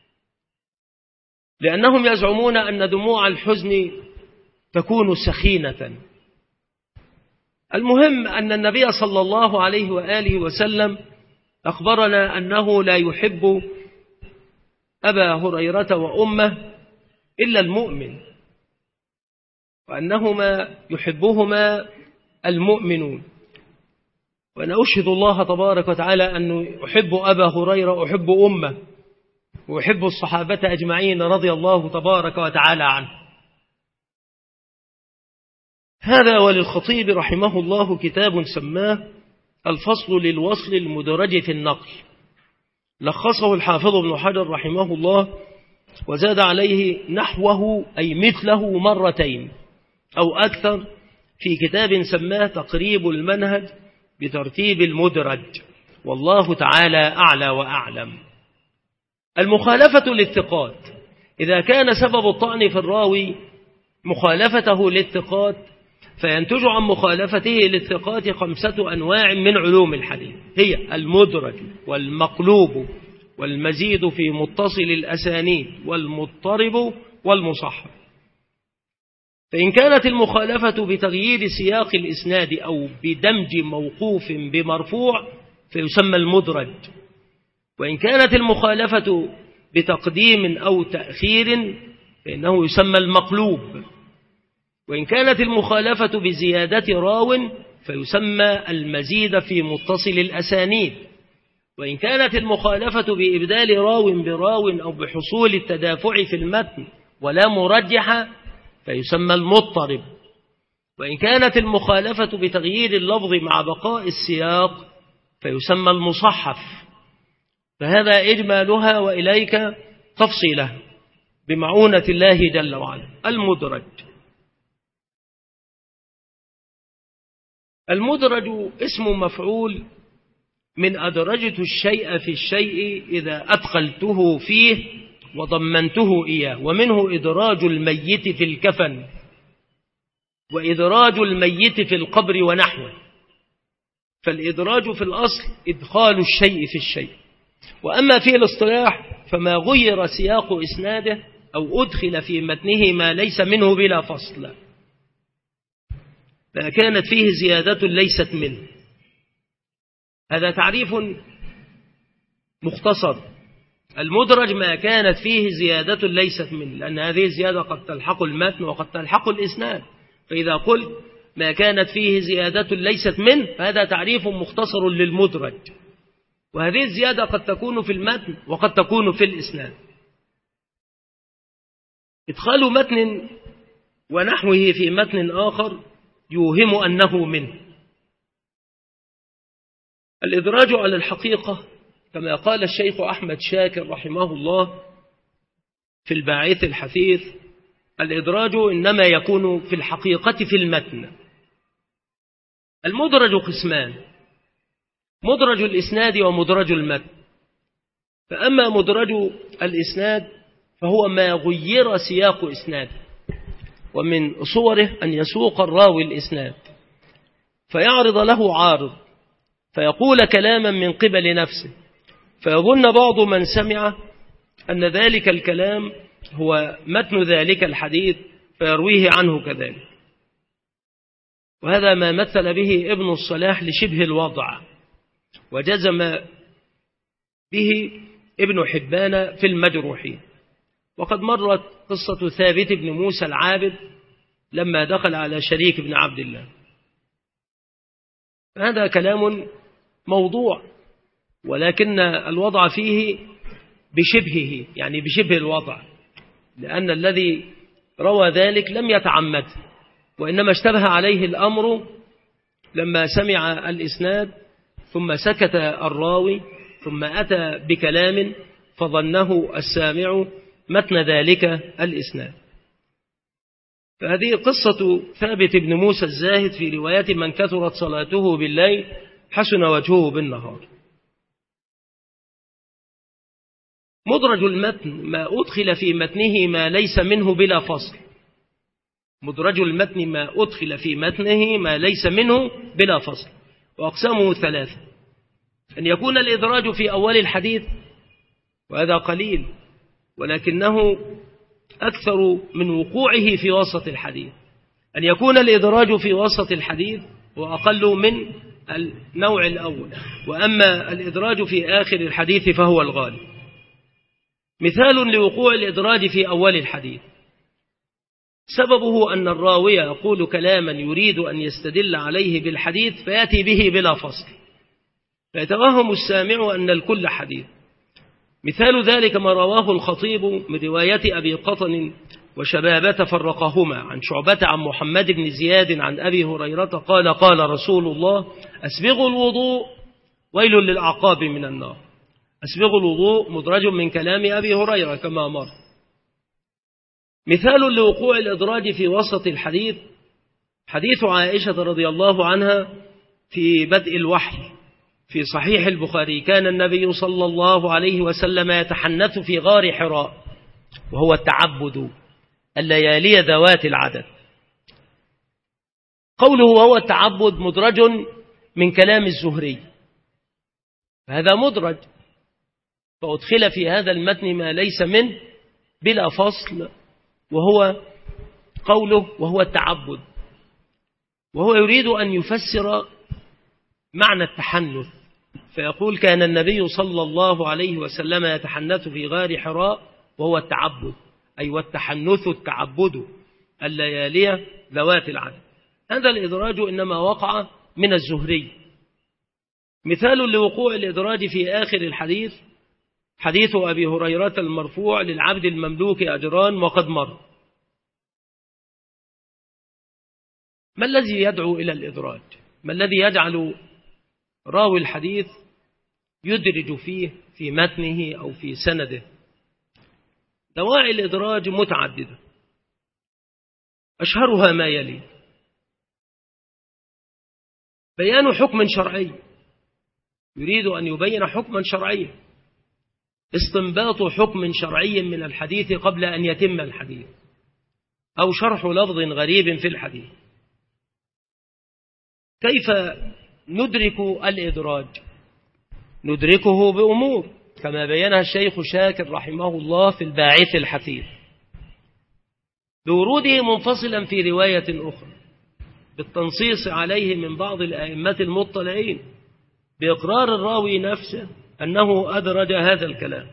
لأنهم يزعمون أن دموع الحزن تكون سخينة. المهم أن النبي صلى الله عليه وآله وسلم أخبرنا أنه لا يحب أبا هريرة وأمه إلا المؤمن، وأنهما يحبهما المؤمنون. وأنا أشهد الله تبارك وتعالى أنه أحب أبا هريرة وأحب أمه وأحب الصحابة أجمعين رضي الله تبارك وتعالى عنه. هذا وللخطيب رحمه الله كتاب سماه الفصل للوصل المدرج في النقل، لخصه الحافظ ابن حجر رحمه الله وزاد عليه نحوه أي مثله مرتين أو أكثر في كتاب سماه تقريب المنهج بترتيب المدرج، والله تعالى أعلى وأعلم. المخالفة للثقات، إذا كان سبب الطعن في الراوي مخالفته للثقات فينتج عن مخالفته للثقات خمسة أنواع من علوم الحديث، هي المدرج والمقلوب والمزيد في متصل الأسانيد والمضطرب والمصحح. فإن كانت المخالفة بتغيير سياق الإسناد أو بدمج موقوف بمرفوع فيسمى المدرج، وإن كانت المخالفة بتقديم أو تأخير فإنه يسمى المقلوب، وإن كانت المخالفة بزيادة راو فيسمى المزيد في متصل الأسانيد، وإن كانت المخالفة بإبدال راو براو أو بحصول التدافع في المتن ولا مرجح فيسمى المضطرب، وإن كانت المخالفة بتغيير اللفظ مع بقاء السياق فيسمى المصحف. فهذا إجمالها وإليك تفصيلها بمعونة الله جل وعلا. المدرج. المدرج اسم مفعول من أدرجت الشيء في الشيء إذا أدخلته فيه وضمنته إياه، ومنه إدراج الميت في الكفن وإدراج الميت في القبر ونحوه. فالإدراج في الأصل إدخال الشيء في الشيء، وأما في الاصطلاح فما غير سياق إسناده أو أدخل في متنه ما ليس منه بلا فصل، فكانت فيه زيادة ليست منه. هذا تعريف مختصر. المدرج ما كانت فيه زيادة ليست منه، لأن هذه الزيادة قد تلحق المتن وقد تلحق الإسناد. فإذا قلت ما كانت فيه زيادة ليست منه فهذا تعريف مختصر للمدرج، وهذه الزيادة قد تكون في المتن وقد تكون في الإسناد. إدخال متن ونحوه في متن آخر يوهم أنه منه. الإدراج على الحقيقة كما قال الشيخ أحمد شاكر رحمه الله في الباعث الحثيث: الإدراج إنما يكون في الحقيقة في المتن. المدرج قسمان: مدرج الإسناد ومدرج المتن. فأما مدرج الإسناد فهو ما غير سياق إسناد، ومن صوره أن يسوق الراوي الإسناد فيعرض له عارض فيقول كلاما من قبل نفسه، فيظن بعض من سمع أن ذلك الكلام هو متن ذلك الحديث فيرويه عنه كذلك. وهذا ما مثل به ابن الصلاح لشبه الوضع، وجزم به ابن حبان في المجروحين. وقد مرت قصة ثابت بن موسى العابد لما دخل على شريك بن عبد الله. هذا كلام موضوع، ولكن الوضع فيه بشبهه، يعني بشبه الوضع، لأن الذي روى ذلك لم يتعمد، وإنما اشتبه عليه الأمر لما سمع الإسناد ثم سكت الراوي ثم أتى بكلام فظنه السامع متن ذلك الإسناد. فهذه قصة ثابت بن موسى الزاهد في رواية من كثرت صلاته بالليل حسن وجهه بالنهار. مدرج المتن ما أدخل في متنه ما ليس منه بلا فصل. مدرج المتن ما أدخل في متنه ما ليس منه بلا فصل، وأقسامه ثلاثة: أن يكون الإدراج في أول الحديث، وهذا قليل ولكنه أكثر من وقوعه في وسط الحديث. أن يكون الإدراج في وسط الحديث وأقل من النوع الأول، وأما الإدراج في آخر الحديث فهو الغالب. مثال لوقوع الإدراج في أول الحديث: سببه أن الراوي يقول كلاما يريد أن يستدل عليه بالحديث فيأتي به بلا فصل، فيتوهم السامع أن الكل حديث. مثال ذلك ما رواه الخطيب من رواية أبي قطن وشبابة فرقهما عن شعبة عن محمد بن زياد عن أبي هريرة قال: قال رسول الله: أسبغوا الوضوء ويل للأعقاب من النار. أسبغوا الوضوء مدرج من كلام أبي هريرة كما مر. مثال لوقوع الإدراج في وسط الحديث: حديث عائشة رضي الله عنها في بدء الوحي في صحيح البخاري: كان النبي صلى الله عليه وسلم يتحنث في غار حراء، وهو التعبد الليالي ذوات العدد. قوله وهو التعبد مدرج من كلام الزهري، هذا مدرج، فأدخل في هذا المتن ما ليس منه بلا فصل، وهو قوله وهو التعبد، وهو يريد أن يفسر معنى التحنث، فيقول كان النبي صلى الله عليه وسلم يتحنث في غار حراء وهو التعبد، أي والتحنث التعبد الليالي ذوات العدد. هذا الإدراج إنما وقع من الزهري. مثال لوقوع الإدراج في آخر الحديث حديث أبي هريرة المرفوع للعبد المملوك أجران وقد مر. ما الذي يدعو إلى الإدراج؟ ما الذي يجعل راوي الحديث يدرج فيه في متنه أو في سنده؟ دواعي الإدراج متعددة، أشهرها ما يلي: بيان حكم شرعي، يريد أن يبين حكما شرعيا، استنباط حكم شرعي من الحديث قبل أن يتم الحديث، أو شرح لفظ غريب في الحديث. كيف ندرك الإدراج؟ ندركه بأمور كما بينها الشيخ شاكر رحمه الله في الباعث الحثيث، بوروده منفصلا في رواية أخرى، بالتنصيص عليه من بعض الأئمة المطلعين، بإقرار الراوي نفسه أنه أدرج هذا الكلام،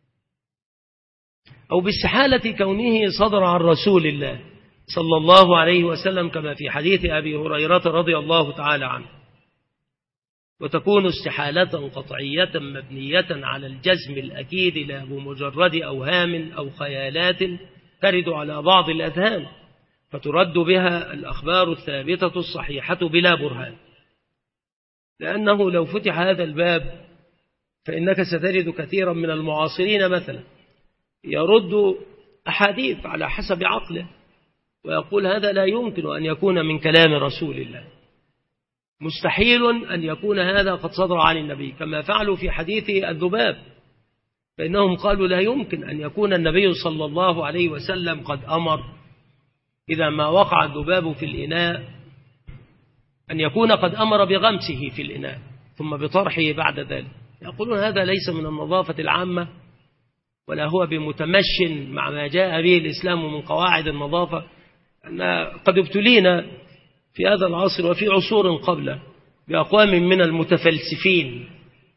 أو باستحالة كونه صدر عن رسول الله صلى الله عليه وسلم كما في حديث أبي هريرة رضي الله تعالى عنه، وتكون استحالة قطعية مبنية على الجزم الأكيد لا بمجرد أوهام أو خيالات ترد على بعض الأذهان، فترد بها الأخبار الثابتة الصحيحة بلا برهان. لأنه لو فتح هذا الباب فإنك ستجد كثيرا من المعاصرين مثلا يرد أحاديث على حسب عقله، ويقول هذا لا يمكن أن يكون من كلام رسول الله، مستحيل أن يكون هذا قد صدر عن النبي، كما فعلوا في حديث الذباب، فإنهم قالوا لا يمكن أن يكون النبي صلى الله عليه وسلم قد أمر إذا ما وقع الذباب في الإناء أن يكون قد أمر بغمسه في الإناء ثم بطرحه بعد ذلك. يقولون هذا ليس من النظافة العامة ولا هو بمتمش مع ما جاء به الإسلام من قواعد النظافة، أن قد ابتلينا في هذا العصر وفي عصور قبله بأقوام من المتفلسفين،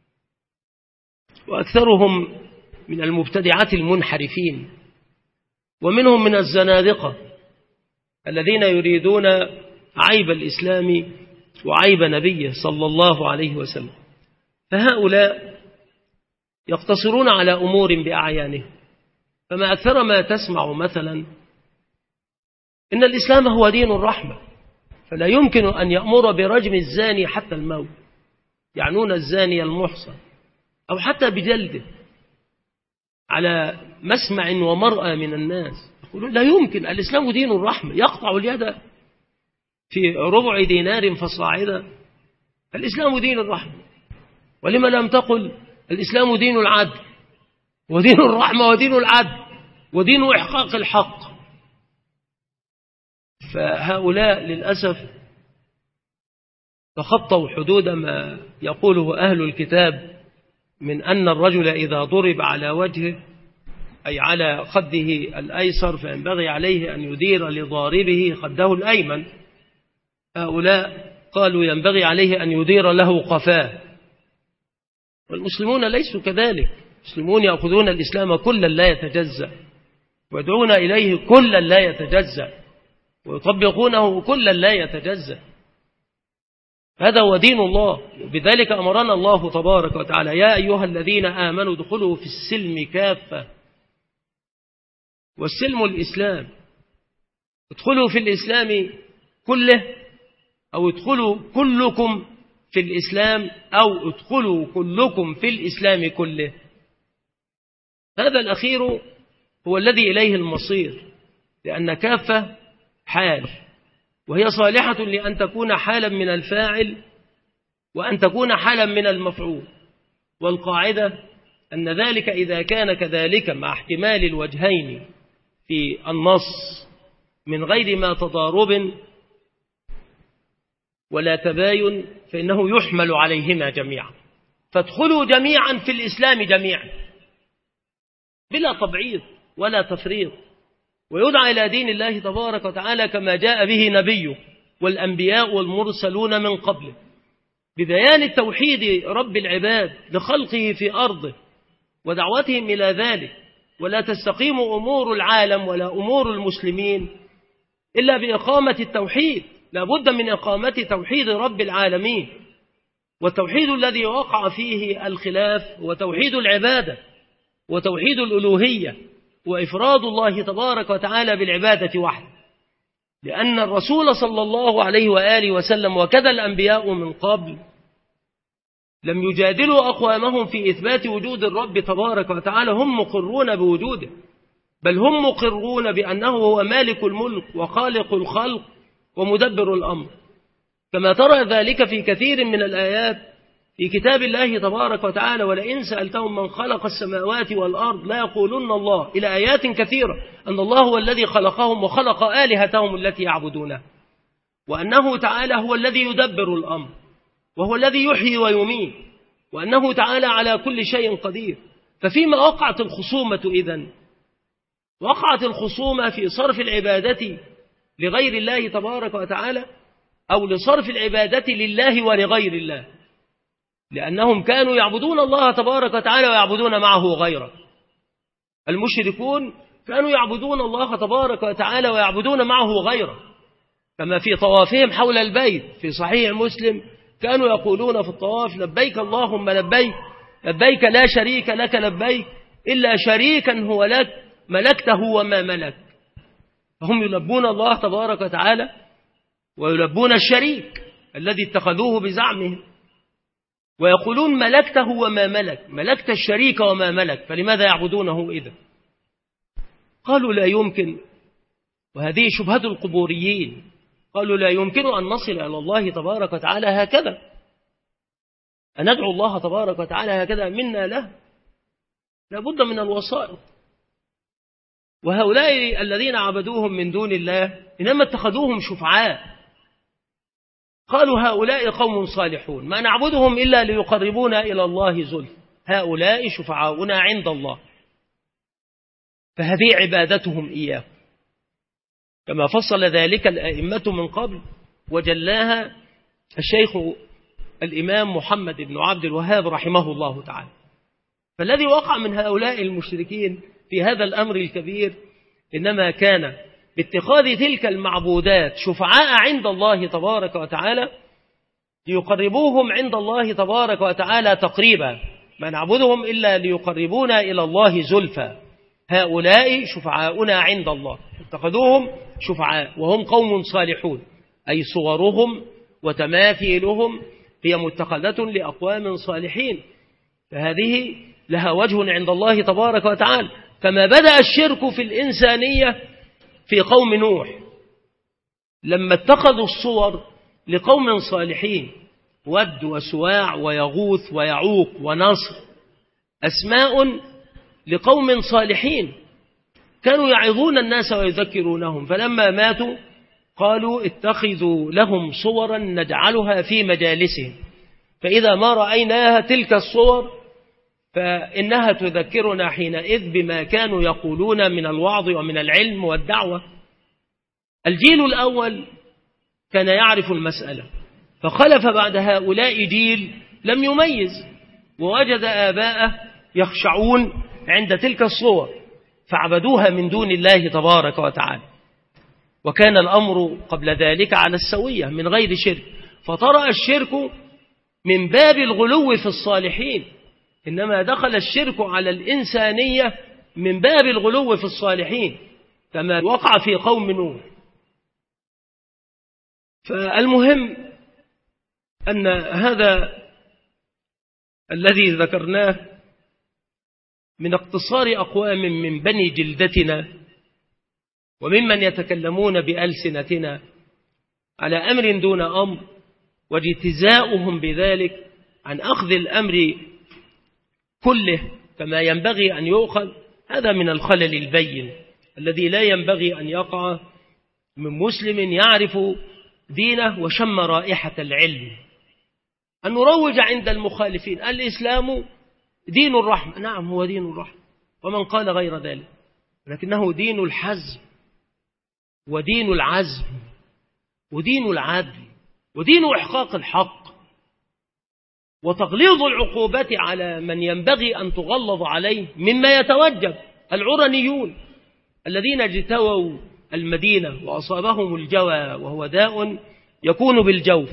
وأكثرهم من المبتدعات المنحرفين، ومنهم من الزنادقة الذين يريدون عيب الإسلام وعيب نبيه صلى الله عليه وسلم. فهؤلاء يقتصرون على أمور بأعيانه، فما أكثر ما تسمع مثلا إن الإسلام هو دين الرحمة، فلا يمكن أن يأمر برجم الزاني حتى الموت، يعنون الزاني المحصن، أو حتى بجلده على مسمع ومرأى من الناس. يقولون لا يمكن، الإسلام دين الرحمة، يقطع اليد في ربع دينار فصاعدا، الإسلام دين الرحمة. ولما لم تقل الإسلام دين العدل ودين الرحمة ودين العدل ودين إحقاق الحق؟ فهؤلاء للأسف تخطوا حدود ما يقوله أهل الكتاب من أن الرجل إذا ضرب على وجهه أي على خده الأيسر فينبغي عليه أن يدير لضاربه خده الأيمن. هؤلاء قالوا ينبغي عليه أن يدير له قفاه، والمسلمون ليسوا كذلك. المسلمون يأخذون الإسلام كلا لا يتجزأ، ويدعون إليه كلا لا يتجزأ، ويطبقونه كلا لا يتجزأ. هذا هو دين الله، وبذلك أمرنا الله تبارك وتعالى: يا أيها الذين آمنوا ادخلوا في السلم كافة. والسلم الإسلام، ادخلوا في الإسلام كله، أو ادخلوا كلكم في الإسلام، أو ادخلوا كلكم في الإسلام كله. هذا الأخير هو الذي إليه المصير، لأن كافة حال، وهي صالحة لأن تكون حالا من الفاعل وأن تكون حالا من المفعول. والقاعدة أن ذلك إذا كان كذلك مع احتمال الوجهين في النص من غير ما تضارب ولا تباين فإنه يحمل عليهما جميعا. فادخلوا جميعا في الإسلام جميعا بلا تبعيض ولا تفريط. ويدعى إلى دين الله تبارك وتعالى كما جاء به نبيه والأنبياء والمرسلون من قبله، ببيان التوحيد رب العباد لخلقه في أرضه ودعوتهم إلى ذلك. ولا تستقيم أمور العالم ولا أمور المسلمين إلا بإقامة التوحيد، لا بد من إقامة توحيد رب العالمين. والتوحيد الذي وقع فيه الخلاف هو توحيد العبادة وتوحيد الألوهية وإفراد الله تبارك وتعالى بالعبادة وحده، لأن الرسول صلى الله عليه وآله وسلم وكذا الأنبياء من قبل لم يجادلوا أقوامهم في إثبات وجود الرب تبارك وتعالى، هم مقرون بوجوده، بل هم مقرون بأنه هو مالك الملك وخالق الخلق ومدبر الأمر، كما ترى ذلك في كثير من الآيات في كتاب الله تبارك وتعالى. ولئن سألتهم من خلق السماوات والأرض لا يقولون الله، إلى آيات كثيرة أن الله هو الذي خلقهم وخلق آلهتهم التي يعبدونها، وأنه تعالى هو الذي يدبر الأمر وهو الذي يحيي ويميت، وأنه تعالى على كل شيء قدير. ففيما وقعت الخصومة إذن؟ وقعت الخصومة في صرف العبادة لغير الله تبارك وتعالى أو لصرف العبادة لله ولغير الله، لأنهم كانوا يعبدون الله تبارك وتعالى ويعبدون معه غيره. المشركون كانوا يعبدون الله تبارك وتعالى ويعبدون معه غيره، كما في طوافهم حول البيت في صحيح مسلم كانوا يقولون في الطواف لبيك اللهم لبيك لبيك لا شريك لك لبيك إلا شريكا هو لك ملكته وما ملك. فهم يلبون الله تبارك وتعالى ويلبون الشريك الذي اتخذوه بزعمهم، ويقولون ملكته وما ملك، ملكت الشريك وما ملك، فلماذا يعبدونه إذا؟ قالوا لا يمكن، وهذه شبهة القبوريين، قالوا لا يمكن أن نصل إلى الله تبارك وتعالى هكذا، أن ندعو الله تبارك وتعالى هكذا منا له، لا بد من الوسائط. وهؤلاء الذين عبدوهم من دون الله إنما اتخذوهم شفعاء، قالوا هؤلاء قوم صالحون ما نعبدهم إلا ليقربونا إلى الله زلفى، هؤلاء شفعاؤنا عند الله، فهذه عبادتهم إياه، كما فصل ذلك الأئمة من قبل وجلاها الشيخ الإمام محمد بن عبد الوهاب رحمه الله تعالى. فالذي وقع من هؤلاء المشركين في هذا الأمر الكبير إنما كان باتخاذ تلك المعبودات شفعاء عند الله تبارك وتعالى ليقربوهم عند الله تبارك وتعالى تقريبا، ما نعبدهم إلا ليقربونا إلى الله زلفى، هؤلاء شفعاؤنا عند الله، اتخذوهم شفعاء وهم قوم صالحون، أي صورهم وتماثيلهم هي متخذة لأقوام صالحين، فهذه لها وجه عند الله تبارك وتعالى. كما بدأ الشرك في الإنسانية في قوم نوح لما اتخذوا الصور لقوم صالحين، ود وسواع ويغوث ويعوق ونصر، أسماء لقوم صالحين كانوا يعظون الناس ويذكرونهم، فلما ماتوا قالوا اتخذوا لهم صورا نجعلها في مجالسهم، فإذا ما رأيناها تلك الصور فإنها تذكرنا حينئذ بما كانوا يقولون من الوعظ ومن العلم والدعوة. الجيل الأول كان يعرف المسألة، فخلف بعد هؤلاء جيل لم يميز، ووجد آباءه يخشعون عند تلك الصور فعبدوها من دون الله تبارك وتعالى، وكان الأمر قبل ذلك على السوية من غير شرك. فطرأ الشرك من باب الغلو في الصالحين، إنما دخل الشرك على الإنسانية من باب الغلو في الصالحين كما وقع في قوم نوح. فالمهم أن هذا الذي ذكرناه من اقتصار أقوام من بني جلدتنا وممن يتكلمون بألسنتنا على أمر دون أمر واجتزاؤهم بذلك عن أخذ الأمر كله كما ينبغي أن يؤخذ، هذا من الخلل البين الذي لا ينبغي أن يقع من مسلم يعرف دينه وشم رائحة العلم، أن نروج عند المخالفين الإسلام دين الرحمة. نعم هو دين الرحمة، ومن قال غير ذلك، لكنه دين الحزم ودين العزم ودين العدل ودين إحقاق الحق وتغليظ العقوبة على من ينبغي أن تغلظ عليه، مما يتوجب العرنيون الذين اجتووا المدينة وأصابهم الجوى وهو داء يكون بالجوف.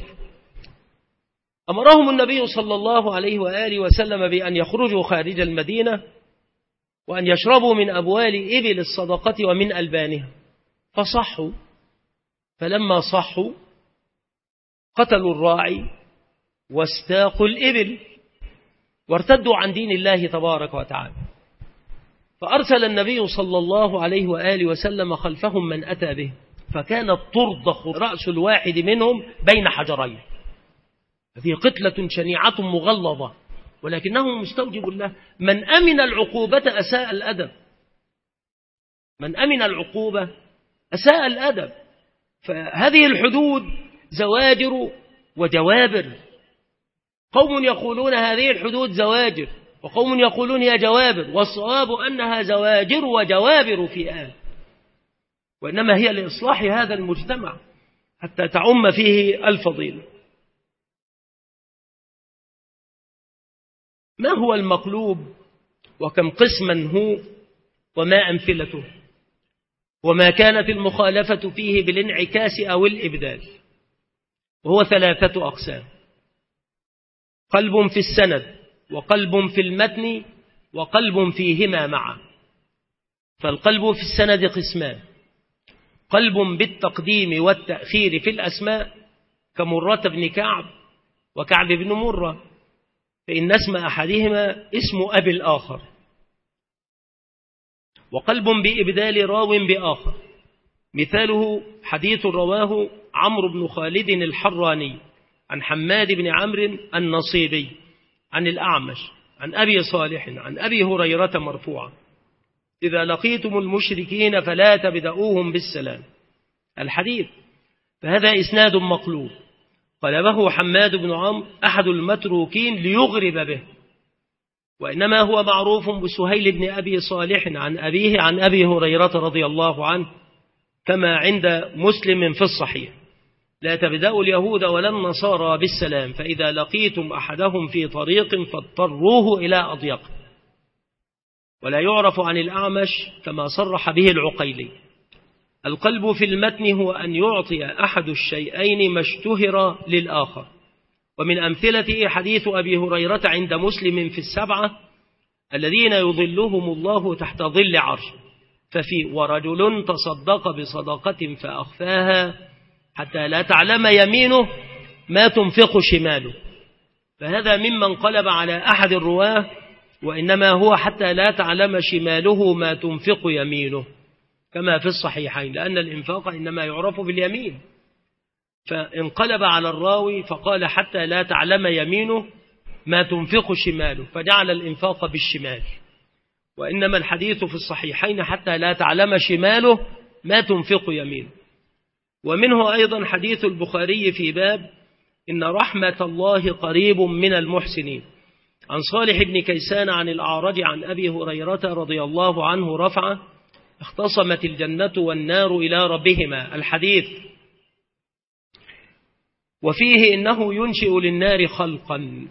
أمرهم النبي صلى الله عليه وآله وسلم بأن يخرجوا خارج المدينة وأن يشربوا من أبوال إبل الصدقة ومن ألبانها، فصحوا. فلما صحوا قتلوا الراعي واستاقوا الإبل وارتدوا عن دين الله تبارك وتعالى. فأرسل النبي صلى الله عليه وآله وسلم خلفهم من أتى به، فكانت ترضخ رأس الواحد منهم بين حجرين. هذه قتلة شنيعة مغلظة، ولكنه مستوجب الله. من أمن العقوبة أساء الأدب، من أمن العقوبة أساء الأدب. فهذه الحدود زواجر وجوابر. قوم يقولون هذه الحدود زواجر، وقوم يقولون هي جوابر، والصواب أنها زواجر وجوابر في آن، وإنما هي لإصلاح هذا المجتمع حتى تعم فيه الفضيلة. ما هو المقلوب وكم قسما هو وما أمثلته وما كانت المخالفة فيه بالانعكاس أو الإبدال؟ وهو ثلاثة أقسام: قلب في السند، وقلب في المتن، وقلب فيهما معا. فالقلب في السند قسمان: قلب بالتقديم والتأخير في الأسماء كمرة بن كعب وكعب بن مرة، فإن اسم أحدهما اسم أبي الآخر. وقلب بإبدال راو بآخر، مثاله حديث رواه عمرو بن خالد الحراني عن حماد بن عمرو النصيبي عن الأعمش عن أبي صالح عن أبي هريرة مرفوعا: إذا لقيتم المشركين فلا تبدأوهم بالسلام. الحديث. فهذا إسناد مقلوب قلبه حماد بن عمرو أحد المتروكين ليغرب به، وإنما هو معروف بسهيل بن أبي صالح عن أبيه عن أبي هريرة رضي الله عنه، كما عند مسلم في الصحيح: لا تبدأوا اليهود ولا النصارى بالسلام، فإذا لقيتم أحدهم في طريق فاضطروه إلى أضيق. ولا يعرف عن الأعمش كما صرح به العقيلي. القلب في المتن هو أن يعطي أحد الشيئين ما اشتهر للآخر، ومن أمثلته حديث أبي هريرة عند مسلم في السبعة الذين يظلهم الله تحت ظل عرشه، ففي: ورجل تصدق بصدقة فأخفاها حتى لا تعلم يمينه ما تنفق شماله. فهذا ممن قلب على أحد الرواه، وإنما هو حتى لا تعلم شماله ما تنفق يمينه، كما في الصحيحين، لأن الإنفاق إنما يعرف باليمين. فانقلب على الراوي فقال حتى لا تعلم يمينه ما تنفق شماله، فجعل الإنفاق بالشمال، وإنما الحديث في الصحيحين حتى لا تعلم شماله ما تنفق يمينه. ومنه أيضا حديث البخاري في باب إن رحمة الله قريب من المحسنين عن صالح بن كيسان عن الأعرج عن أبي هريرة رضي الله عنه رفعه: اختصمت الجنة والنار إلى ربهما. الحديث. وفيه إنه ينشئ للنار خلقا.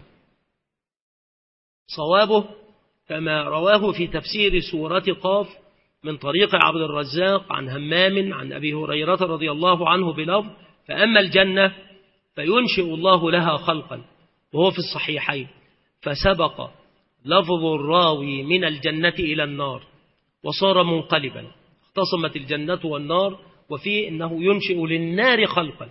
صوابه كما رواه في تفسير سورة قاف من طريق عبد الرزاق عن همام عن أبي هريرة رضي الله عنه بلفظ: فأما الجنة فينشئ الله لها خلقا، وهو في الصحيحين: فسبق لفظ الراوي من الجنة إلى النار وصار منقلبا. اختصمت الجنة والنار، وفيه إنه ينشئ للنار خلقا.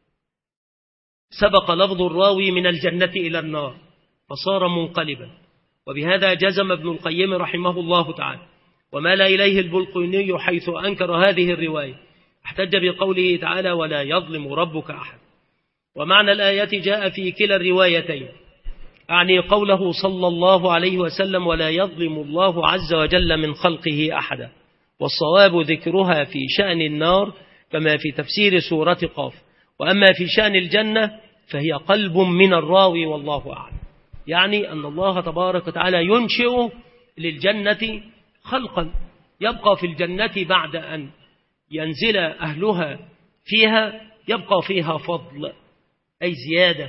سبق لفظ الراوي من الجنة إلى النار فصار منقلبا. وبهذا جزم ابن القيم رحمه الله تعالى، ومال إليه البلقيني حيث أنكر هذه الرواية. احتج بقوله تعالى: ولا يظلم ربك أحد. ومعنى الآية جاء في كلا الروايتين، أعني قوله صلى الله عليه وسلم: ولا يظلم الله عز وجل من خلقه أحدا. والصواب ذكرها في شأن النار كما في تفسير سورة قاف. وأما في شأن الجنة فهي قلب من الراوي، والله أعلم. يعني أن الله تبارك وتعالى ينشئ للجنة خلقا يبقى في الجنة بعد أن ينزل أهلها فيها يبقى فيها فضل، أي زيادة،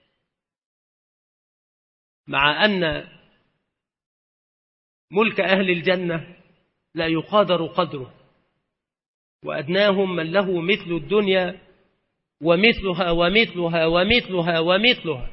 مع أن ملك أهل الجنة لا يقادر قدره، وأدناهم من له مثل الدنيا ومثلها ومثلها ومثلها ومثلها،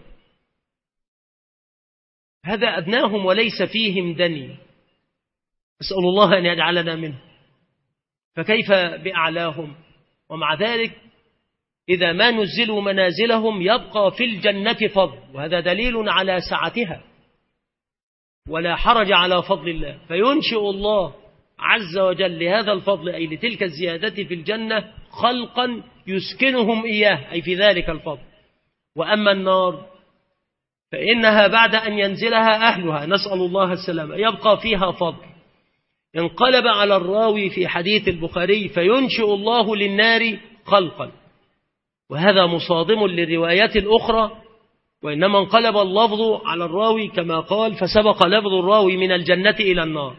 هذا أدناهم وليس فيهم دني، أسأل الله أن يجعلنا منه، فكيف بأعلاهم؟ ومع ذلك إذا ما نزلوا منازلهم يبقى في الجنة فضل، وهذا دليل على سعتها ولا حرج على فضل الله، فينشئ الله عز وجل لهذا الفضل أي لتلك الزيادة في الجنة خلقا يسكنهم إياه أي في ذلك الفضل. وأما النار فإنها بعد أن ينزلها أهلها نسأل الله السلامة يبقى فيها فضل. انقلب على الراوي في حديث البخاري فينشئ الله للنار خلقا، وهذا مصادم للروايات الأخرى، وإنما انقلب اللفظ على الراوي كما قال فسبق لفظ الراوي من الجنة إلى النار.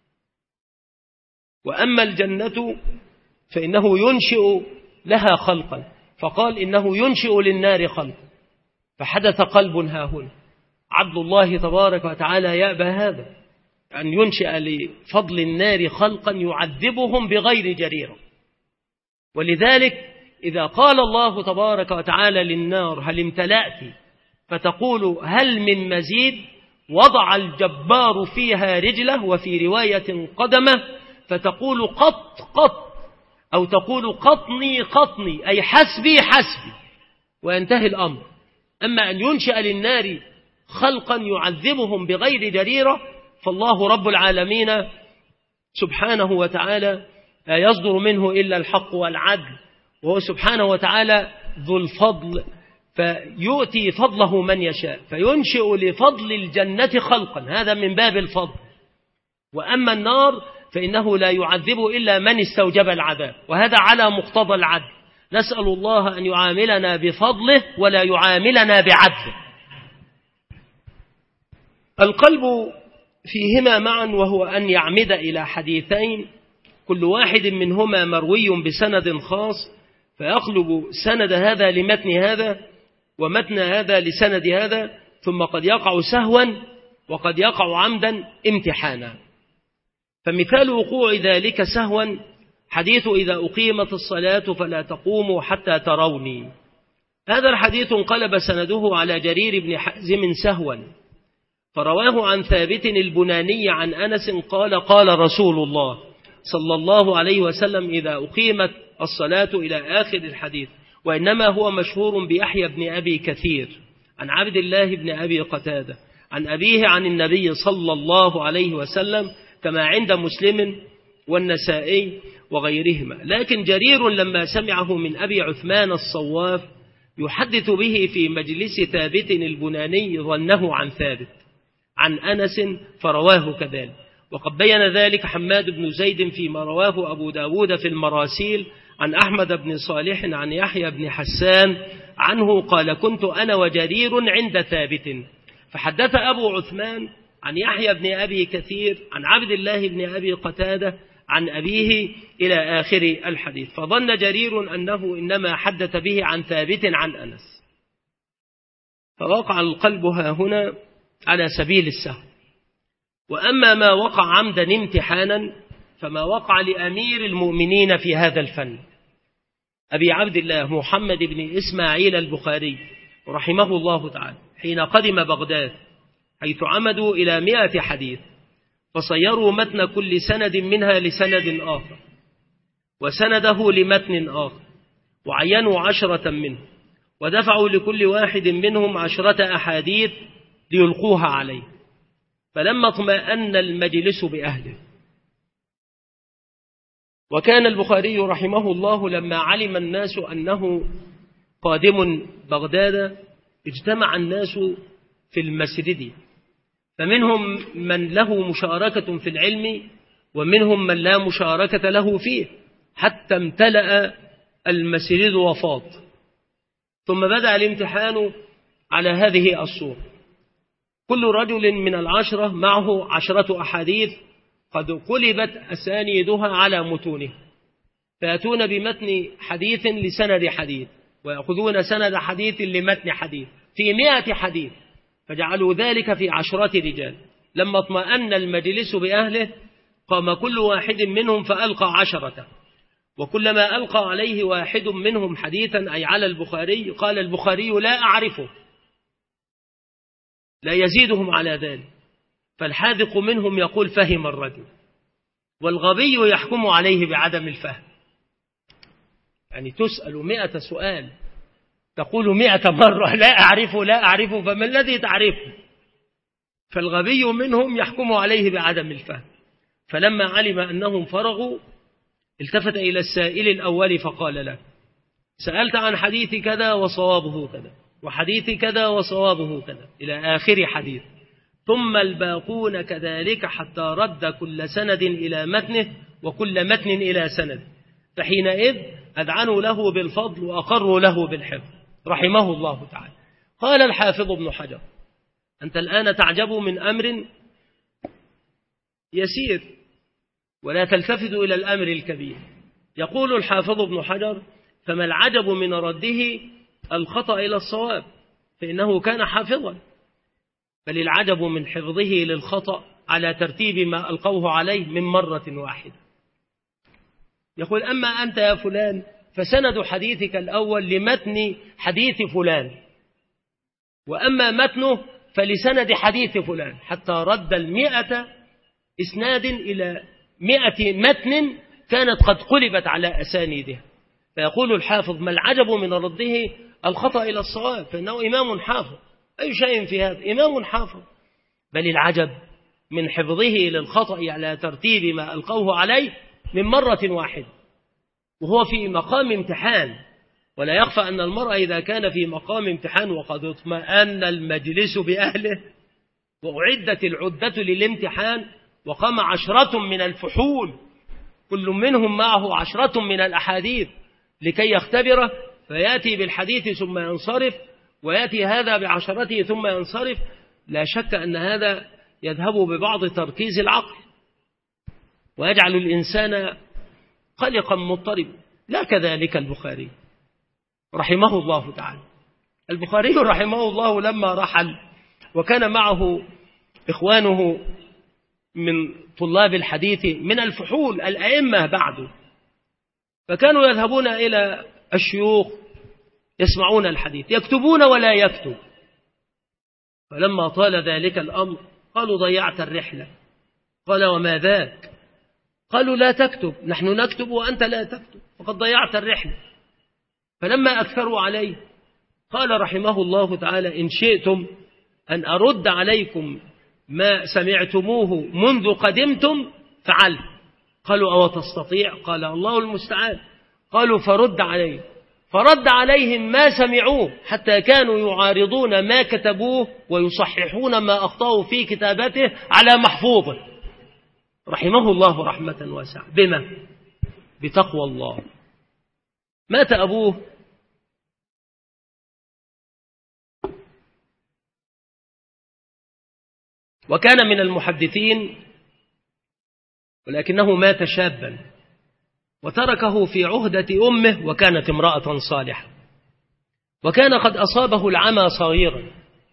وأما الجنة فإنه ينشئ لها خلقا، فقال إنه ينشئ للنار خلقا، فحدث قلب ها هنا. عبد الله تبارك وتعالى يأبى هذا، أن ينشئ لفضل النار خلقا يعذبهم بغير جريرة. ولذلك إذا قال الله تبارك وتعالى للنار هل امتلأت فتقول هل من مزيد، وضع الجبار فيها رجله، وفي رواية قدمه، فتقول قط قط، أو تقول قطني قطني، أي حسبي حسبي، وينتهي الأمر. أما أن ينشأ للنار خلقا يعذبهم بغير جريرة فالله رب العالمين سبحانه وتعالى لا يصدر منه إلا الحق والعدل، وهو سبحانه وتعالى ذو الفضل، فيؤتي فضله من يشاء، فينشئ لفضل الجنة خلقا، هذا من باب الفضل. وأما النار فإنه لا يعذب إلا من استوجب العذاب، وهذا على مقتضى العدل. نسأل الله أن يعاملنا بفضله ولا يعاملنا بعدله. القلب فيهما معا، وهو أن يعمد إلى حديثين كل واحد منهما مروي بسند خاص، فيقلب سند هذا لمتن هذا ومتن هذا لسند هذا، ثم قد يقع سهوا وقد يقع عمدا امتحانا. فمثال وقوع ذلك سهوا حديث إذا أقيمت الصلاة فلا تقوموا حتى تروني. هذا الحديث انقلب سنده على جرير بن حازم سهوا، فرواه عن ثابت البناني عن أنس قال قال رسول الله صلى الله عليه وسلم إذا أقيمت الصلاة إلى آخر الحديث. وإنما هو مشهور بيحيى بن أبي كثير عن عبد الله بن أبي قتادة عن أبيه عن النبي صلى الله عليه وسلم كما عند مسلم والنسائي وغيرهما. لكن جرير لما سمعه من أبي عثمان الصواف يحدث به في مجلس ثابت البناني ظنه عن ثابت عن أنس فرواه كذلك. وقد بين ذلك حماد بن زيد فيما رواه أبو داود في المراسيل عن أحمد بن صالح عن يحيى بن حسان عنه قال كنت أنا وجرير عند ثابت، فحدث أبو عثمان عن يحيى بن أبي كثير عن عبد الله بن أبي قتادة عن أبيه إلى آخر الحديث، فظن جرير أنه إنما حدث به عن ثابت عن أنس، فوقع القلب ها هنا على سبيل السهو. وأما ما وقع عمدا امتحانا فما وقع لأمير المؤمنين في هذا الفن أبي عبد الله محمد بن إسماعيل البخاري رحمه الله تعالى حين قدم بغداد، حيث عمدوا إلى مئة حديث، فصيروا متن كل سند منها لسند آخر وسنده لمتن آخر، وعينوا عشرة منه، ودفعوا لكل واحد منهم عشرة أحاديث ليلقوها عليه. فلما اطمأن المجلس بأهله، وكان البخاري رحمه الله لما علم الناس أنه قادم بغداد اجتمع الناس في المسجد، فمنهم من له مشاركة في العلم ومنهم من لا مشاركة له فيه، حتى امتلأ المسجد وفاض. ثم بدأ الامتحان على هذه الصورة: كل رجل من العشرة معه عشرة أحاديث قد قلبت أسانيدها على متونه، فيأتون بمتن حديث لسند حديث، ويأخذون سند حديث لمتن حديث في مئة حديث، فجعلوا ذلك في عشرات رجال. لما اطمأن المجلس بأهله قام كل واحد منهم فألقى عشرة، وكلما ألقى عليه واحد منهم حديثا أي على البخاري قال البخاري لا أعرفه، لا يزيدهم على ذلك. فالحاذق منهم يقول فهم الرجل، والغبي يحكم عليه بعدم الفهم. يعني تسأل مئة سؤال تقول مئة مرة لا أعرفه لا أعرفه، فما الذي تعرفه؟ فالغبي منهم يحكم عليه بعدم الفهم. فلما علم أنهم فرغوا التفت إلى السائل الأول فقال له سألت عن حديث كذا وصوابه كذا، وحديث كذا وصوابه كذا، إلى آخر حديث، ثم الباقون كذلك حتى رد كل سند إلى متنه وكل متن إلى سند، فحينئذ أذعنوا له بالفضل وأقروا له بالحفظ رحمه الله تعالى. قال الحافظ ابن حجر أنت الآن تعجب من أمر يسير ولا تلتفت إلى الأمر الكبير. يقول الحافظ ابن حجر فما العجب من رده الخطأ إلى الصواب، فإنه كان حافظا، بل العجب من حفظه للخطأ على ترتيب ما ألقوه عليه من مرة واحدة. يقول أما أنت يا فلان فسند حديثك الأول لمتن حديث فلان، وأما متنه فلسند حديث فلان، حتى رد المئة إسناد إلى مئة متن كانت قد قلبت على أسانيدها. فيقول الحافظ ما العجب من رده الخطأ إلى الصواب، فإنه إمام حافظ، أي شيء في هذا إمام حافظ، بل العجب من حفظه للخطأ على ترتيب ما ألقوه عليه من مرة واحدة، وهو في مقام امتحان. ولا يخفى أن المرء إذا كان في مقام امتحان وقد اطمأن المجلس بأهله وأعدت العدة للامتحان وقام عشرة من الفحول كل منهم معه عشرة من الأحاديث لكي يختبره، فيأتي بالحديث ثم ينصرف، ويأتي هذا بعشرته ثم ينصرف، لا شك أن هذا يذهب ببعض تركيز العقل ويجعل الإنسان قلقا مضطربا. لا كذلك البخاري رحمه الله تعالى. البخاري رحمه الله لما رحل وكان معه إخوانه من طلاب الحديث من الفحول الأئمة بعده، فكانوا يذهبون إلى الشيوخ يسمعون الحديث يكتبون ولا يكتب. فلما طال ذلك الأمر قالوا ضيعت الرحلة. قال وما ذاك؟ قالوا لا تكتب، نحن نكتب وأنت لا تكتب، فقد ضيعت الرحلة. فلما أكثروا عليه قال رحمه الله تعالى إن شئتم أن أرد عليكم ما سمعتموه منذ قدمتم فعلت. قالوا أو تستطيع؟ قال الله المستعان. قالوا فرد عليه، فرد عليهم ما سمعوه حتى كانوا يعارضون ما كتبوه ويصححون ما أخطأوا في كتابته على محفوظه رحمه الله رحمة واسعة. بما؟ بتقوى الله. مات أبوه وكان من المحدثين، ولكنه مات شابا وتركه في عهدة أمه، وكانت امرأة صالحة، وكان قد أصابه العمى صغيرا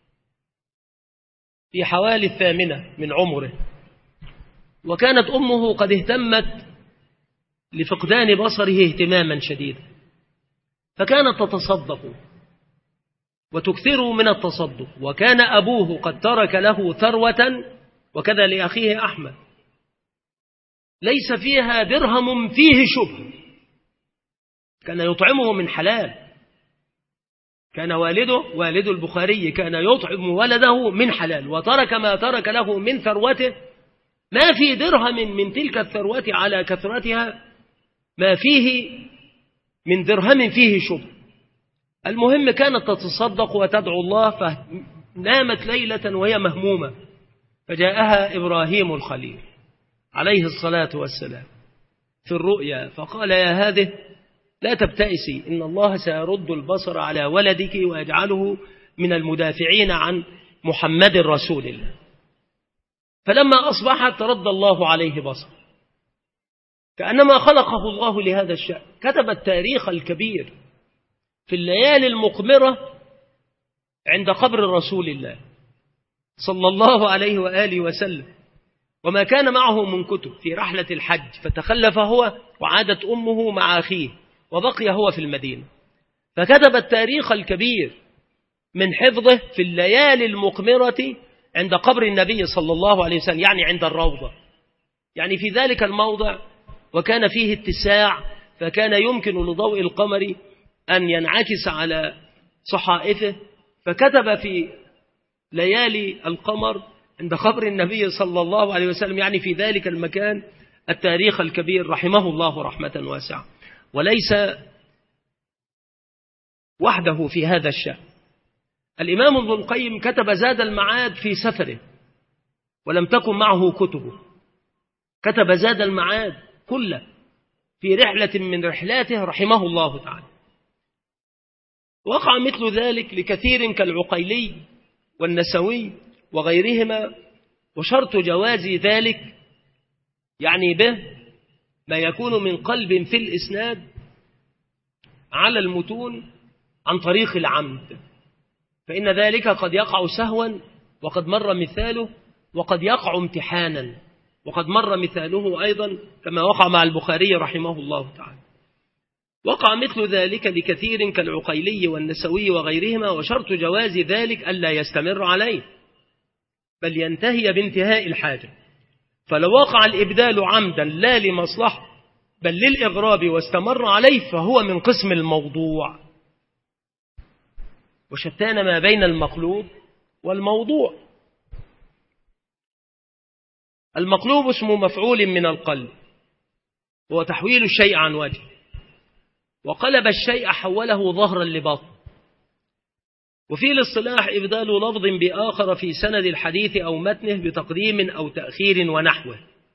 في حوالي الثامنة من عمره، وكانت أمه قد اهتمت لفقدان بصره اهتماما شديدا، فكانت تتصدق وتكثر من التصدق، وكان أبوه قد ترك له ثروة وكذا لأخيه أحمد ليس فيها درهم فيه شبه، كان يطعمه من حلال. كان والده والد البخاري كان يطعم ولده من حلال، وترك ما ترك له من ثروته ما في درهم من تلك الثروة على كثرتها ما فيه من درهم فيه شبه. المهم كانت تتصدق وتدعو الله، فنامت ليلة وهي مهمومة، فجاءها إبراهيم الخليل عليه الصلاة والسلام في الرؤيا فقال يا هذه لا تبتئسي، إن الله سيرد البصر على ولدك ويجعله من المدافعين عن محمد رسول الله. فلما أصبحت رد الله عليه بصر، كأنما خلقه الله لهذا الشأن. كتب التاريخ الكبير في الليالي المقمرة عند قبر رسول الله صلى الله عليه وآله وسلم، وما كان معه من كتب في رحلة الحج، فتخلف هو وعادت أمه مع أخيه وبقي هو في المدينة، فكتب التاريخ الكبير من حفظه في الليالي المقمرة عند قبر النبي صلى الله عليه وسلم، يعني عند الروضة، يعني في ذلك الموضع، وكان فيه اتساع، فكان يمكن لضوء القمر أن ينعكس على صحائفه، فكتب في ليالي القمر عند قبر النبي صلى الله عليه وسلم، يعني في ذلك المكان، التاريخ الكبير رحمه الله رحمة واسعة. وليس وحده في هذا الشأن. الإمام ابن القيم كتب زاد المعاد في سفره ولم تكن معه كتبه، كتب زاد المعاد كله في رحلة من رحلاته رحمه الله تعالى. وقع مثل ذلك لكثير كالعقيلي والنسوي وغيرهما، وشرط جواز ذلك يعني به ما يكون من قلب في الإسناد على المتون عن طريق العمد، فإن ذلك قد يقع سهوا وقد مر مثاله، وقد يقع امتحانا وقد مر مثاله أيضا، كما وقع مع البخاري رحمه الله تعالى. وقع مثل ذلك لكثير كالعقيلي والنسوي وغيرهما، وشرط جواز ذلك ألا يستمر عليه بل ينتهي بانتهاء الحاجة. فلو وقع الإبدال عمدا لا لمصلحة بل للإغراب واستمر عليه فهو من قسم الموضوع. وشتان ما بين المقلوب والموضوع. المقلوب اسم مفعول من القلب، هو تحويل الشيء عن وجه، وقلب الشيء حوله ظهرا لبطن. وفي الاصطلاح إبدال لفظ بآخر في سند الحديث أو متنه بتقديم أو تأخير ونحوه.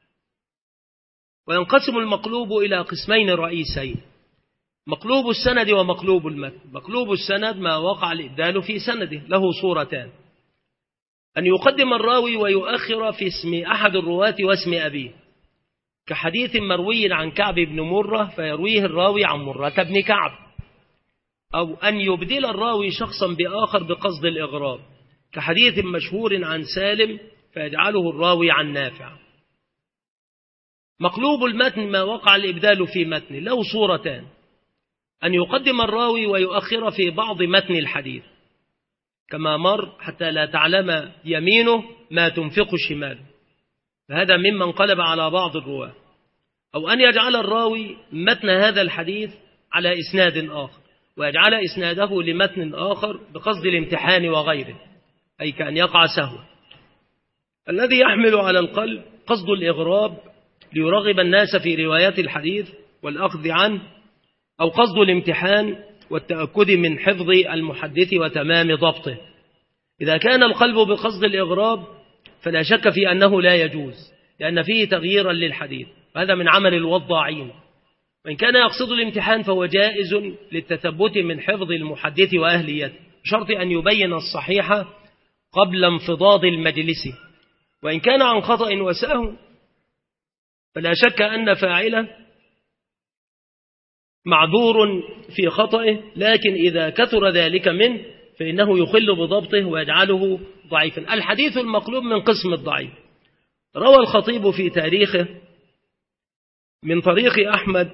وينقسم المقلوب إلى قسمين رئيسين: مقلوب السند ومقلوب المتن. مقلوب السند ما وقع الإبدال في سنده، له صورتان: أن يقدم الراوي ويؤخر في اسم أحد الرواة واسم أبيه، كحديث مروي عن كعب بن مرة فيرويه الراوي عن مرة بن كعب، أو أن يبدل الراوي شخصا بآخر بقصد الإغراب، كحديث مشهور عن سالم فيجعله الراوي عن نافع. مقلوب المتن ما وقع الإبدال في متن، له صورتان: أن يقدم الراوي ويؤخر في بعض متن الحديث كما مر حتى لا تعلم يمينه ما تنفق شماله، فهذا ممن قلب على بعض الرواة. أو أن يجعل الراوي متن هذا الحديث على إسناد آخر ويجعل إسناده لمتن آخر بقصد الامتحان وغيره، أي كأن يقع سهوا. الذي يحمل على القلب قصد الإغراب ليرغب الناس في روايات الحديث والأخذ عنه، أو قصد الامتحان والتأكد من حفظ المحدث وتمام ضبطه. إذا كان القلب بقصد الإغراب فلا شك في أنه لا يجوز، لأن فيه تغييرا للحديث، وهذا من عمل الوضاعين. وإن كان يقصد الامتحان فهو جائز للتثبت من حفظ المحدث وأهليته، بشرط أن يبين الصحيح قبل انفضاض المجلس. وإن كان عن خطأ وسهو فلا شك أن فاعله معذور في خطئه، لكن إذا كثر ذلك منه فإنه يخل بضبطه ويجعله ضعيفا. الحديث المقلوب من قسم الضعيف. روى الخطيب في تاريخه من طريق أحمد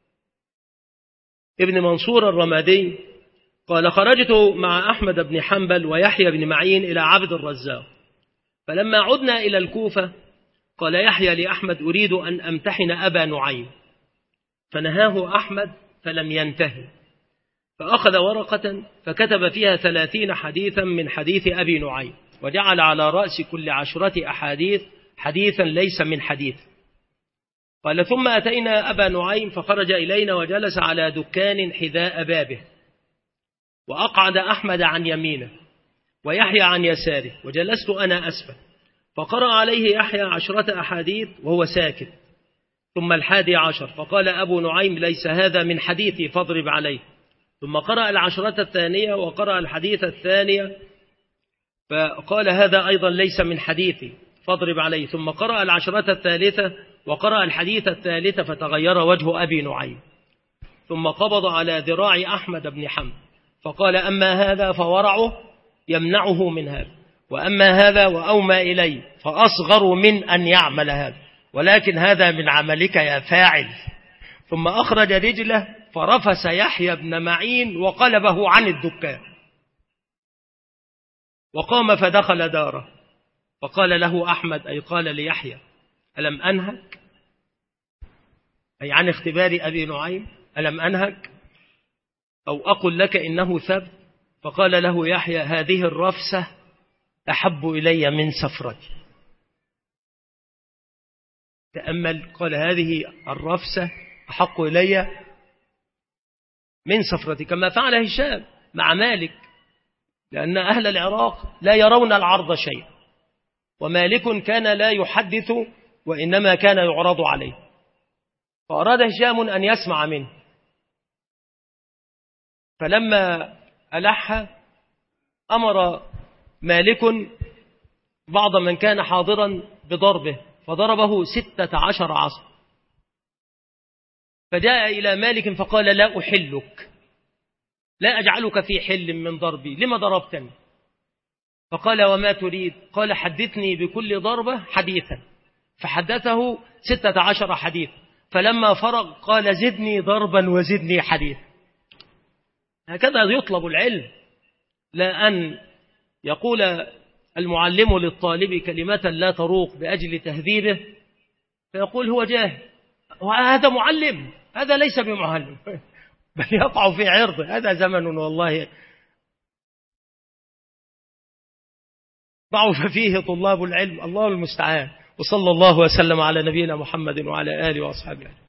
ابن منصور الرمادي قال: خرجت مع أحمد بن حنبل ويحيى بن معين إلى عبد الرزاق، فلما عدنا إلى الكوفة قال يحيى لأحمد: أريد أن أمتحن أبا نعيم، فنهاه أحمد فلم ينتهي، فأخذ ورقة فكتب فيها ثلاثين حديثا من حديث أبي نعيم، وجعل على رأس كل عشرة أحاديث حديثا ليس من حديث. قال: ثم أتينا أبا نعيم فخرج إلينا وجلس على دكان حذاء بابه، وأقعد أحمد عن يمينه ويحيى عن يساره، وجلست أنا أسفل، فقرأ عليه يحيى عشرة أحاديث وهو ساكت، ثم الحادي عشر، فقال أبو نعيم: ليس هذا من حديثي فاضرب عليه. ثم قرأ العشرة الثانية وقرأ الحديث الثانية، فقال: هذا أيضا ليس من حديثي فاضرب عليه. ثم قرأ العشرة الثالثة وقرأ الحديث الثالثة فتغير وجه أبي نعيم، ثم قبض على ذراع أحمد بن حنبل فقال: أما هذا فورعه يمنعه من هذا، وأما هذا وأومى إليه فأصغر من أن يعمل هذا، ولكن هذا من عملك يا فاعل. ثم أخرج رجله فرفس يحيى بن معين وقلبه عن الدكان، وقام فدخل داره، فقال له أحمد أي قال ليحيى: ألم أنهك؟ أي عن اختبار أبي نعيم، ألم أنهك أو أقل لك إنه ثبت؟ فقال له يحيى: هذه الرفسة أحب إلي من سفرتي. تأمل، قال: هذه الرفسة أحق إلي من سفرتي، كما فعل هشام مع مالك، لأن أهل العراق لا يرون العرض شيئا، ومالك كان لا يحدث وإنما كان يعرض عليه، فأراد هشام أن يسمع منه، فلما ألح أمر مالك بعض من كان حاضرا بضربه، فضربه ستة عشر عصا، فجاء إلى مالك فقال: لا أحلك، لا أجعلك في حل من ضربي، لما ضربتني؟ فقال: وما تريد؟ قال: حدثني بكل ضربة حديثا، فحدثه ستة عشر حديث، فلما فرغ قال: زدني ضربا وزدني حديث. هكذا يطلب العلم، لا أن يقول المعلم للطالب كلمة لا تروق بأجل تهذيبه فيقول هو جاهل، وهذا معلم، هذا ليس بمعلم بل يقع في عرضه. هذا زمن والله ضعف فيه طلاب العلم، الله المستعان. وصلى الله وسلم على نبينا محمد وعلى آله وأصحابه.